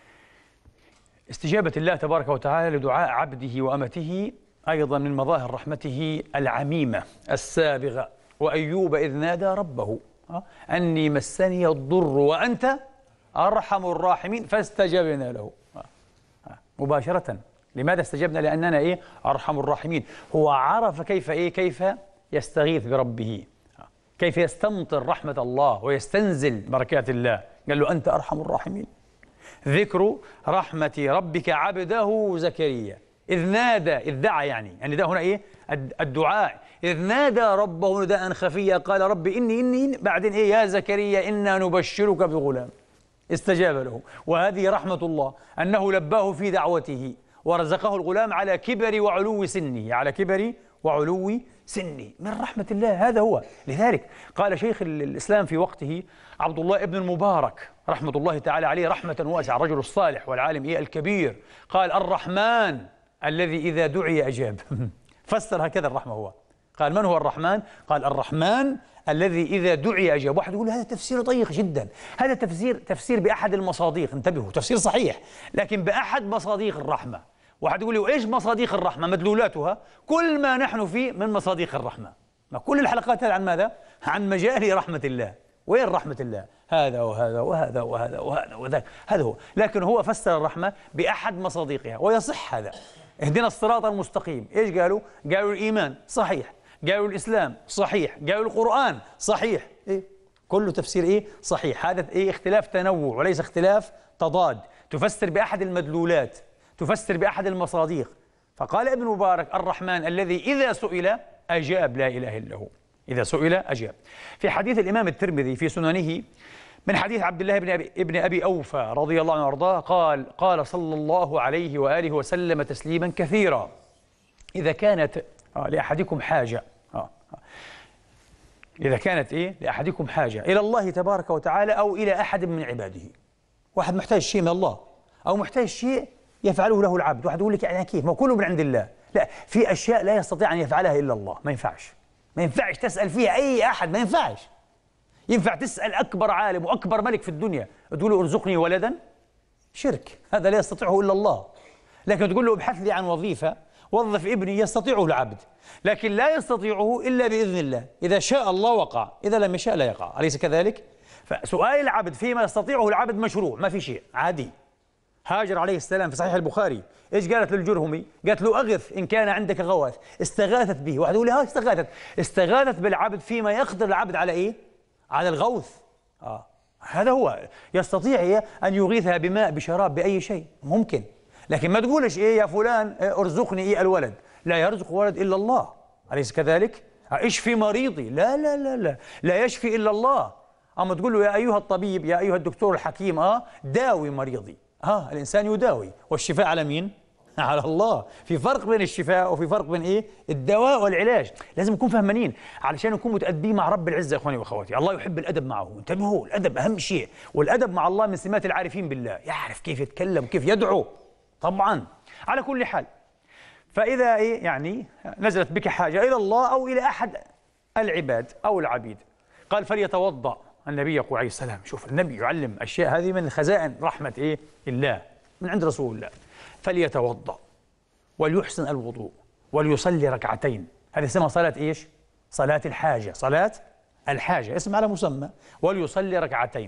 استجابة الله تبارك وتعالى لدعاء عبده وأمته أيضا من مظاهر رحمته العميمة السابغة. وأيوب إذ نادى ربه أني مسني الضر وأنت أرحم الراحمين فاستجبنا له مباشرة. لماذا استجبنا؟ لأننا إيه؟ أرحم الراحمين. هو عرف كيف إيه؟ كيف يستغيث بربه، كيف يستمطر رحمة الله ويستنزل بركات الله. قال له أنت أرحم الراحمين. ذكر رحمة ربك عبده زكريا إذ نادى، إذ دعا، يعني يعني ده هنا إيه؟ الدعاء. إذ نادى ربه نداء خفيا قال رب إني إني بعدين إيه؟ يا زكريا إنا نبشرك بغلام. استجاب له، وهذه رحمة الله أنه لباه في دعوته ورزقه الغلام على كبر وعلو سنه، على كبر وعلو سني، من رحمة الله. هذا هو. لذلك قال شيخ الإسلام في وقته عبد الله ابن المبارك رحمة الله تعالى عليه رحمة واسعة، الرجل الصالح والعالم إيه الكبير، قال الرحمن الذي إذا دعي أجاب. فسر هكذا الرحمة هو، قال من هو الرحمن؟ قال الرحمن الذي إذا دعي أجاب. واحد يقول هذا تفسير ضيق جدا، هذا تفسير تفسير بأحد المصاديق، انتبهوا، تفسير صحيح لكن بأحد مصاديق الرحمة. واحد يقول لي وإيش مصاديق الرحمة؟ مدلولاتها كل ما نحن فيه من مصاديق الرحمة. ما كل الحلقات هذه عن ماذا؟ عن مجال رحمة الله. وين رحمة الله؟ هذا وهذا وهذا وهذا وهذا وذاك، هذا هو. لكن هو فسر الرحمة بأحد مصاديقها، ويصح هذا. اهدنا الصراط المستقيم. إيش قالوا؟ قالوا الإيمان صحيح، قالوا الإسلام صحيح، قالوا القرآن صحيح. إيه؟ كله تفسير إيه؟ صحيح. هذا إيه؟ اختلاف تنوع وليس اختلاف تضاد. تفسر بأحد المدلولات، تفسر بأحد المصاديق. فقال ابن مبارك الرحمن الذي إذا سئل أجاب، لا إله إلا هو، إذا سئل أجاب. في حديث الإمام الترمذي في سننه من حديث عبد الله بن أبي, ابن أبي أوفى رضي الله عنه وارضاه قال قال صلى الله عليه وآله وسلم تسليما كثيرا إذا كانت آه لأحدكم حاجة آه إذا كانت إيه لأحدكم حاجة إلى الله تبارك وتعالى أو إلى أحد من عباده. واحد محتاج شيء من الله أو محتاج شيء يفعله له العبد. واحد يقول لك يعني كيف؟ ما كله من عند الله. لا، في أشياء لا يستطيع أن يفعلها إلا الله. ما ينفعش ما ينفعش تسأل فيها أي أحد، ما ينفعش. ينفع تسأل أكبر عالم وأكبر ملك في الدنيا تقول له ارزقني ولدا؟ شرك، هذا لا يستطيعه إلا الله. لكن تقول له ابحث لي عن وظيفة، وظف ابني، يستطيعه العبد، لكن لا يستطيعه إلا بإذن الله. إذا شاء الله وقع، إذا لم يشاء لا يقع، أليس كذلك؟ فسؤال العبد فيما يستطيعه العبد مشروع، ما في شيء، عادي. هاجر عليه السلام في صحيح البخاري ايش قالت للجرهمي؟ قالت له اغث ان كان عندك غوث، استغاثت به. واحد يقول لي ها استغاثت استغاثت بالعبد فيما يقدر العبد على ايه؟ على الغوث. اه هذا هو، يستطيع إيه؟ ان يغيثها بماء، بشراب، باي شيء ممكن. لكن ما تقولش ايه يا فلان ارزقني ايه الولد، لا يرزق ولد الا الله، اليس كذلك؟ اشفي مريضي، لا لا لا لا لا يشفي الا الله. اما تقول له يا ايها الطبيب، يا ايها الدكتور الحكيم، اه داوي مريضي. ها الإنسان يداوي، والشفاء على مين؟ على الله. في فرق بين الشفاء وفي فرق بين إيه؟ الدواء والعلاج. لازم نكون فهمانين علشان نكون متأدبين مع رب العزة. يا إخواني وأخواتي، الله يحب الأدب معه، انتبهوا، الأدب أهم شيء، والأدب مع الله من سمات العارفين بالله، يعرف كيف يتكلم كيف يدعو. طبعا على كل حال، فإذا إيه يعني نزلت بك حاجة إلى الله أو إلى أحد العباد أو العبيد، قال فليتوضأ. النبي يقول عليه السلام، شوف النبي يعلم أشياء هذه من خزائن رحمة إيه؟ الله، من عند رسول الله. فليتوضأ وليحسن الوضوء وليصلي ركعتين. هذه اسمها صلاة إيش؟ صلاة الحاجة، صلاة الحاجة اسم على مسمى. وليصلي ركعتين،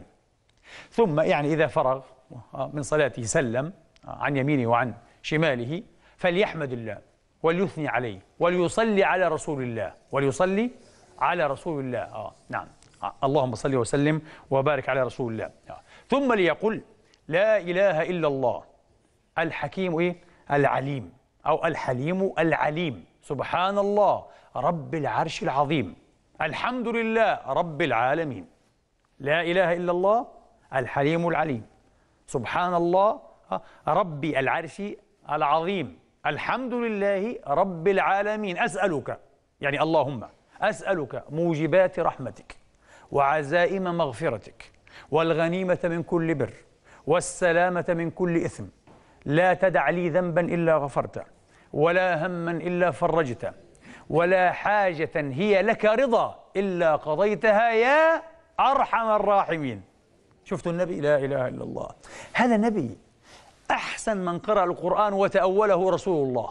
ثم يعني إذا فرغ من صلاته سلم عن يمينه وعن شماله، فليحمد الله وليثني عليه وليصلي على رسول الله، وليصلي على رسول الله. آه نعم، اللهم صل وسلم وبارك على رسول الله. ثم ليقل لا إله إلا الله الحكيم إيه؟ العليم، أو الحليم العليم، سبحان الله رب العرش العظيم، الحمد لله رب العالمين. لا إله إلا الله الحليم العليم، سبحان الله رب العرش العظيم، الحمد لله رب العالمين. أسألك يعني اللهم أسألك موجبات رحمتك وعزائم مغفرتك والغنيمة من كل بر والسلامة من كل إثم، لا تدع لي ذنبا إلا غفرته ولا هما إلا فرجته ولا حاجة هي لك رضا إلا قضيتها يا أرحم الراحمين. شفتوا النبي؟ لا إله إلا الله. هذا النبي أحسن من قرأ القرآن وتأوله رسول الله،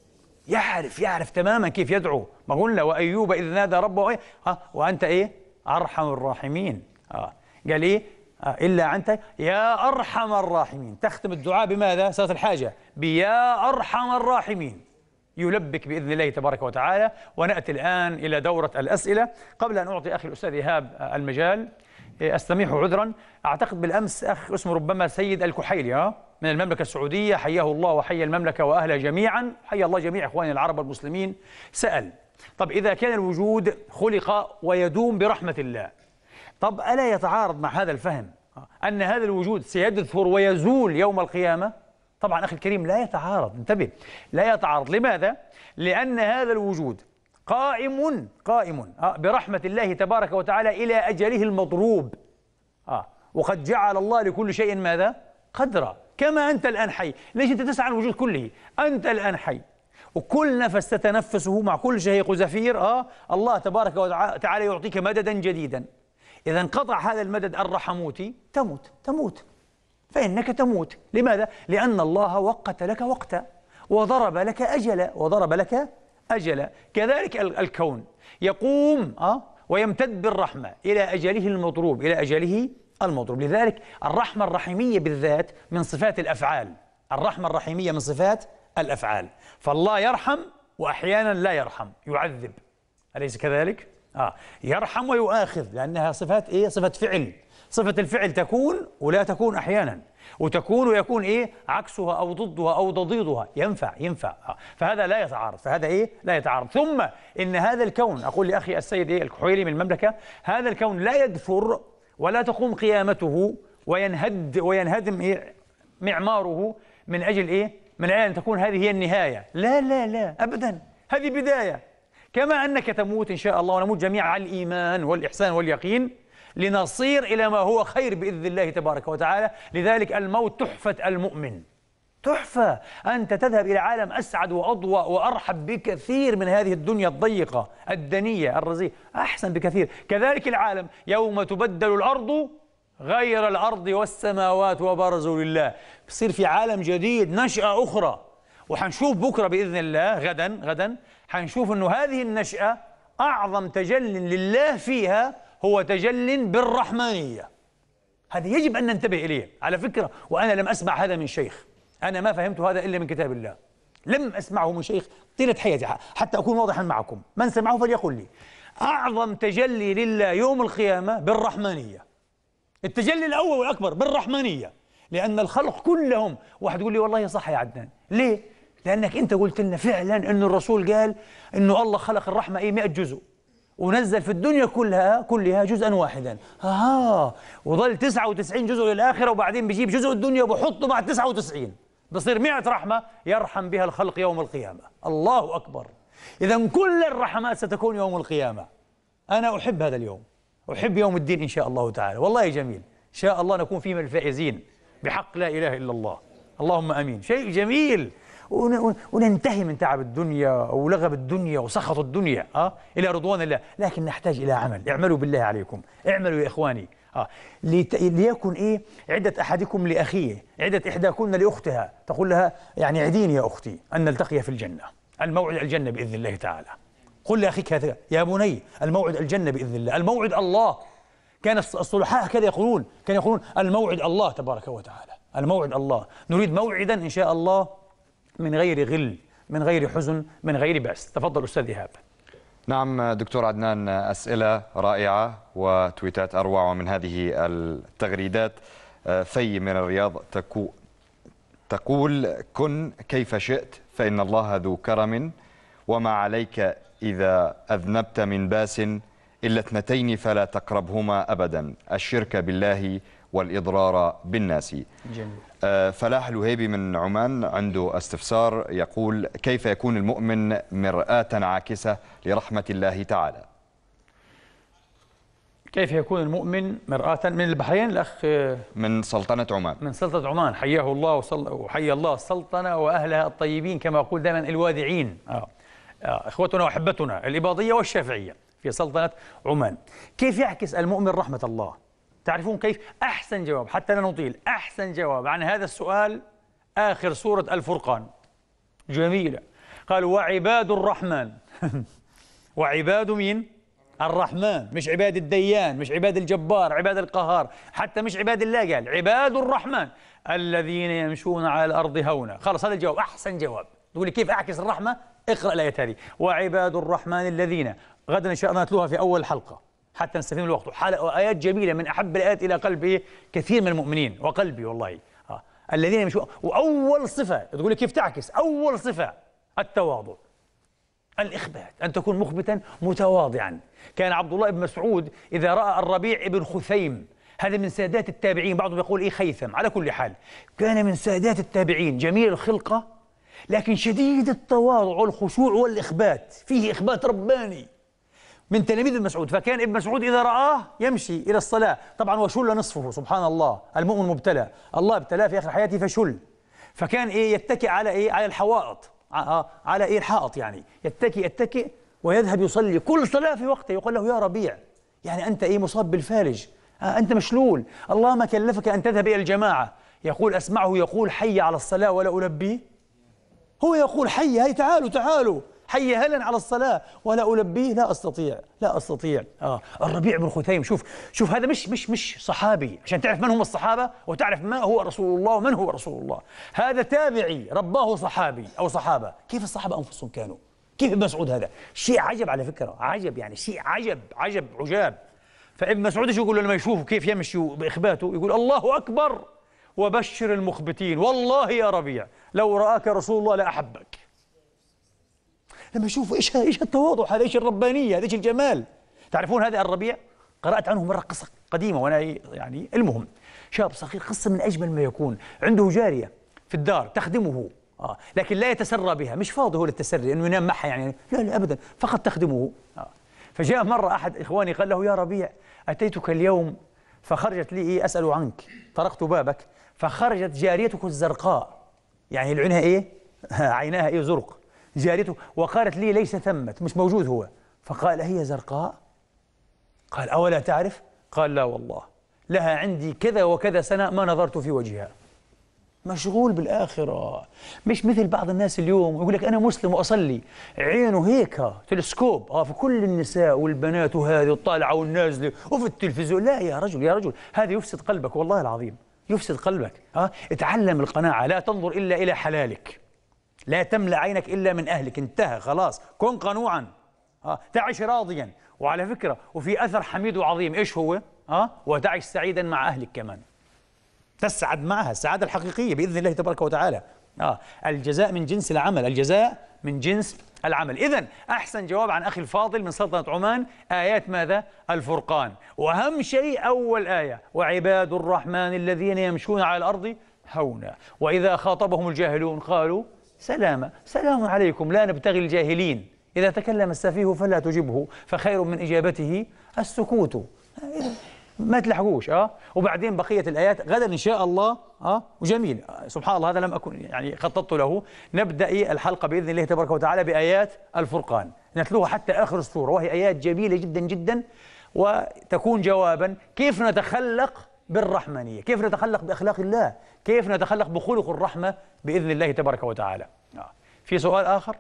يعرف يعرف تماما كيف يدعو. ما قلنا وأيوب إذ نادى ربه إيه؟ ها وأنت إيه؟ أرحم الراحمين. آه. قال إيه؟ آه إلا أنت يا أرحم الراحمين. تختم الدعاء بماذا؟ صلاة الحاجة بيا أرحم الراحمين، يلبك بإذن الله تبارك وتعالى. ونأتي الآن إلى دورة الأسئلة. قبل أن أعطي أخي الأستاذ إيهاب المجال، أستميحه عذرا، أعتقد بالأمس أخ اسمه ربما سيد الكحيلي ها من المملكة السعودية، حياه الله وحيا المملكة وأهلها جميعا، حيا الله جميع إخواننا العرب والمسلمين، سأل طب إذا كان الوجود خلق ويدوم برحمة الله، طب ألا يتعارض مع هذا الفهم أن هذا الوجود سيدثر ويزول يوم القيامة؟ طبعا أخي الكريم لا يتعارض، انتبه، لا يتعارض. لماذا؟ لأن هذا الوجود قائم قائم برحمة الله تبارك وتعالى إلى أجله المضروب. آه وقد جعل الله لكل شيء ماذا؟ قدرا. كما أنت الآن حي، ليش أنت تسعى الوجود كله؟ أنت الآن حي، وكل نفس تتنفسه مع كل شهيق وزفير آه الله تبارك وتعالى يعطيك مددا جديدا. إذا انقطع هذا المدد الرحموتي تموت تموت فإنك تموت. لماذا؟ لأن الله وقت لك وقتا وضرب لك أجلا وضرب لك أجلا. كذلك الكون يقوم آه ويمتد بالرحمة إلى أجله المضروب، إلى أجله المضروب. لذلك الرحمة الرحيمية بالذات من صفات الأفعال، الرحمة الرحيمية من صفات الأفعال. فالله يرحم وأحيانا لا يرحم، يعذب، أليس كذلك؟ آه يرحم ويؤاخذ، لأنها صفات إيه؟ صفة فعل. صفة الفعل تكون ولا تكون أحيانا، وتكون ويكون إيه؟ عكسها أو ضدها أو ضديضها، ينفع ينفع. آه. فهذا لا يتعارض، فهذا إيه؟ لا يتعارض. ثم إن هذا الكون، أقول لأخي السيد إيه؟ الكحيلي من المملكة، هذا الكون لا يدثر ولا تقوم قيامته وينهد وينهدم إيه؟ معماره من أجل إيه؟ من أجل أن تكون هذه هي النهاية. لا لا لا أبدا، هذه بداية. كما أنك تموت إن شاء الله ونموت جميعا على الإيمان والإحسان واليقين لنصير إلى ما هو خير بإذن الله تبارك وتعالى. لذلك الموت تحفة المؤمن، تحفة. أنت تذهب إلى عالم أسعد وأضوأ وأرحب بكثير من هذه الدنيا الضيقة الدنية الرزية، أحسن بكثير. كذلك العالم يوم تبدل الأرض غير الأرض والسماوات وبرزوا لله، بصير في عالم جديد، نشأة أخرى. وحنشوف بكرة بإذن الله، غدا غدا حنشوف أنه هذه النشأة أعظم تجل لله فيها هو تجل بالرحمانية. هذا يجب أن ننتبه إليه على فكرة. وأنا لم أسمع هذا من شيخ، أنا ما فهمت هذا إلا من كتاب الله، لم أسمعه من شيخ طيلة حياتي، حتى أكون واضحا معكم. من سمعه فليقل لي. أعظم تجلي لله يوم القيامة بالرحمانية، التجلي الأول والأكبر بالرحمانية، لأن الخلق كلهم. واحد يقول لي والله صح يا عدنان، ليه؟ لأنك أنت قلت لنا فعلا أنه الرسول قال أنه الله خلق الرحمة أي مئة جزء ونزل في الدنيا كلها كلها جزءا واحدا، آه وظل تسعة وتسعين جزء للآخرة، وبعدين بيجيب جزء الدنيا وبحطه مع تسعة وتسعين، بصير مئة رحمة يرحم بها الخلق يوم القيامة. الله أكبر. إذا كل الرحمات ستكون يوم القيامة. أنا أحب هذا اليوم، أحب يوم الدين إن شاء الله تعالى، والله جميل، إن شاء الله نكون فيه من الفائزين بحق لا إله إلا الله، اللهم أمين. شيء جميل، وننتهي من تعب الدنيا ولغب الدنيا وسخط الدنيا أه؟ إلى رضوان الله. لكن نحتاج إلى عمل. اعملوا بالله عليكم، اعملوا يا إخواني أه؟ ليت... ليكن إيه عدة أحدكم لأخيه، عدة إحداكن لأختها، تقول لها يعني عديني يا أختي أن نلتقي في الجنة، الموعد الجنة بإذن الله تعالى. قل لأخيك هذا يا بني، الموعد الجنة بإذن الله، الموعد الله. كان الصلحاء هكذا يقولون، كانوا يقولون الموعد الله تبارك وتعالى، الموعد الله. نريد موعدا إن شاء الله من غير غل، من غير حزن، من غير بأس. تفضل أستاذ إيهاب. نعم دكتور عدنان، أسئلة رائعة وتويتات أروع. ومن هذه التغريدات في من الرياض تكو تقول: كن كيف شئت فإن الله ذو كرم، وما عليك إذا أذنبت من باس إلا اثنتين فلا تقربهما أبدا، الشرك بالله والإضرار بالناس. جميل. آه فلاح الوهيبي من عمان عنده استفسار، يقول: كيف يكون المؤمن مرآة عاكسة لرحمة الله تعالى؟ كيف يكون المؤمن مرآة؟ من البحرين الأخ من سلطنة عمان. من سلطنة عمان، حياه الله وصل... وحيا الله السلطنة وأهلها الطيبين، كما أقول دائما الوادعين، آه. آه. إخوتنا وأحبتنا الإباضية والشافعية في سلطنة عمان. كيف يعكس المؤمن رحمة الله؟ تعرفون كيف؟ أحسن جواب، حتى لا نطيل، أحسن جواب عن هذا السؤال آخر سورة الفرقان. جميلة. قال: وعباد الرحمن. وعباد مين؟ الرحمن، مش عباد الديان، مش عباد الجبار، عباد القهار، حتى مش عباد الله، قال عباد الرحمن الذين يمشون على الأرض هونا. خلص هذا الجواب، أحسن جواب. تقولي كيف أعكس الرحمة؟ اقرأ الآية هذه: وعباد الرحمن الذين. غدا إن شاء الله نتلوها في أول حلقة حتى نستفيد من الوقت. آيات جميلة، من أحب الآيات إلى قلبي كثير من المؤمنين وقلبي والله. آه. الذين يمشون. وأول صفة تقول لي كيف تعكس؟ أول صفة التواضع، الإخبات، أن تكون مخبتا متواضعا. كان عبد الله بن مسعود إذا رأى الربيع بن خثيم، هذا من سادات التابعين، بعضهم يقول إيه خيثم، على كل حال كان من سادات التابعين، جميل الخلقة لكن شديد التواضع والخشوع والإخبات، فيه إخبات رباني، من تلاميذ ابن مسعود. فكان ابن مسعود إذا رآه يمشي إلى الصلاة، طبعا وشل نصفه، سبحان الله، المؤمن مبتلى، الله ابتلاه في آخر حياته فشل. فكان إيه يتكئ على إيه؟ على الحوائط، على إيه؟ الحائط يعني، يتكئ يتكئ ويذهب يصلي كل صلاة في وقته. يقول له: يا ربيع، يعني أنت إيه مصاب بالفالج، آه أنت مشلول، الله ما كلفك أن تذهب إلى الجماعة. يقول: أسمعه يقول: حي على الصلاة ولا ألبيه. هو يقول حي، هاي تعالوا تعالوا، حي هلا على الصلاة ولا ألبيه، لا أستطيع لا أستطيع. آه الربيع بن خثيم، شوف شوف هذا مش مش مش صحابي، عشان تعرف من هم الصحابة وتعرف ما هو رسول الله ومن هو رسول الله. هذا تابعي رباه صحابي أو صحابة. كيف الصحابة أنفسهم كانوا؟ كيف ابن مسعود؟ هذا شيء عجب على فكرة، عجب يعني، شيء عجب عجب عجاب. فابن مسعود ايش يقول لما يشوفه كيف يمشي بإخباته؟ يقول: الله أكبر وبشر المخبتين، والله يا ربيع لو رآك رسول الله لأحبك. لما يشوفوا ايش ايش التواضع هذا، ايش الربانية هذا، ايش الجمال. تعرفون هذا الربيع قرأت عنه مرة قصة قديمة وأنا يعني، المهم شاب صغير، قصة من أجمل ما يكون. عنده جارية في الدار تخدمه، آه. لكن لا يتسرى بها، مش فاضي هو للتسري انه ينام معها يعني، لا لا ابدا، فقط تخدمه. آه. فجاء مرة أحد إخواني قال له: يا ربيع، أتيتك اليوم فخرجت لي إيه أسأل عنك، طرقت بابك فخرجت جاريتك الزرقاء يعني اللي عينها إيه؟ عيناها إيه؟ زرق. جارته وقالت لي ليس ثمة، مش موجود هو. فقال هي زرقاء؟ قال أولا تعرف؟ قال لا والله، لها عندي كذا وكذا سنة ما نظرت في وجهها. مشغول بالآخرة، مش مثل بعض الناس اليوم يقول لك أنا مسلم وأصلي، عينه هيك تلسكوب اه في كل النساء والبنات وهذه الطالعة والنازلة وفي التلفزيون. لا يا رجل يا رجل، هذا يفسد قلبك والله العظيم، يفسد قلبك. اه اتعلم القناعة، لا تنظر إلا إلى حلالك، لا تملأ عينك إلا من أهلك. انتهى خلاص، كن قنوعا، اه تعش راضيا. وعلى فكرة وفي أثر حميد وعظيم، إيش هو؟ اه وتعش سعيدا مع أهلك كمان، تسعد معها السعادة الحقيقية بإذن الله تبارك وتعالى. آه الجزاء من جنس العمل، الجزاء من جنس العمل. إذن أحسن جواب عن أخي الفاضل من سلطنة عمان آيات ماذا؟ الفرقان. وأهم شيء أول آية: وعباد الرحمن الذين يمشون على الأرض هونا وإذا خاطبهم الجاهلون قالوا سلاما. سلام عليكم، لا نبتغي الجاهلين. إذا تكلم السفيه فلا تجبه، فخير من إجابته السكوت. ما تلحقوش. اه وبعدين بقيه الايات غدا ان شاء الله. اه وجميل، سبحان الله، هذا لم اكن يعني خططت له. نبدا الحلقه باذن الله تبارك وتعالى بايات الفرقان، نتلوها حتى اخر السوره، وهي ايات جميله جدا جدا، وتكون جوابا كيف نتخلق بالرحمانيه، كيف نتخلق باخلاق الله، كيف نتخلق بخلق الرحمه باذن الله تبارك وتعالى. آه. في سؤال اخر؟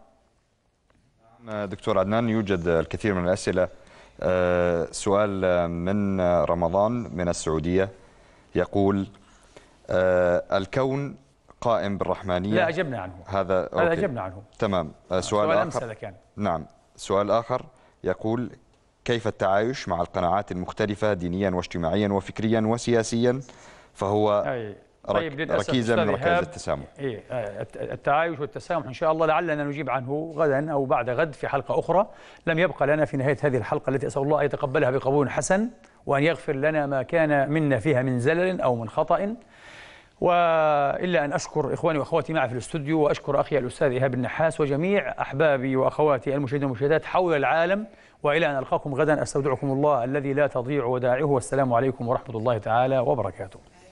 دكتور عدنان، يوجد الكثير من الاسئله. أه سؤال من رمضان من السعودية يقول: أه الكون قائم بالرحمانية. لا أجبنا عنه هذا. هذا أجبنا عنه. تمام. أه سؤال, سؤال آخر كان. نعم. سؤال آخر يقول: كيف التعايش مع القناعات المختلفة دينيا واجتماعيا وفكريا وسياسيا؟ فهو أي. طيب ركيزة من ركائز التسامح. إيه التعايش والتسامح إن شاء الله لعلنا نجيب عنه غدا أو بعد غد في حلقة أخرى. لم يبقى لنا في نهاية هذه الحلقة التي أسأل الله أن يتقبلها بقبول حسن وأن يغفر لنا ما كان منا فيها من زلل أو من خطأ، وإلا أن أشكر إخواني وأخواتي معي في الاستوديو، وأشكر أخي الأستاذ إيهاب النحاس وجميع أحبابي وأخواتي المشاهدين والمشاهدات حول العالم. وإلى أن ألقاكم غدا أستودعكم الله الذي لا تضيع ودائعه، والسلام عليكم ورحمة الله تعالى وبركاته.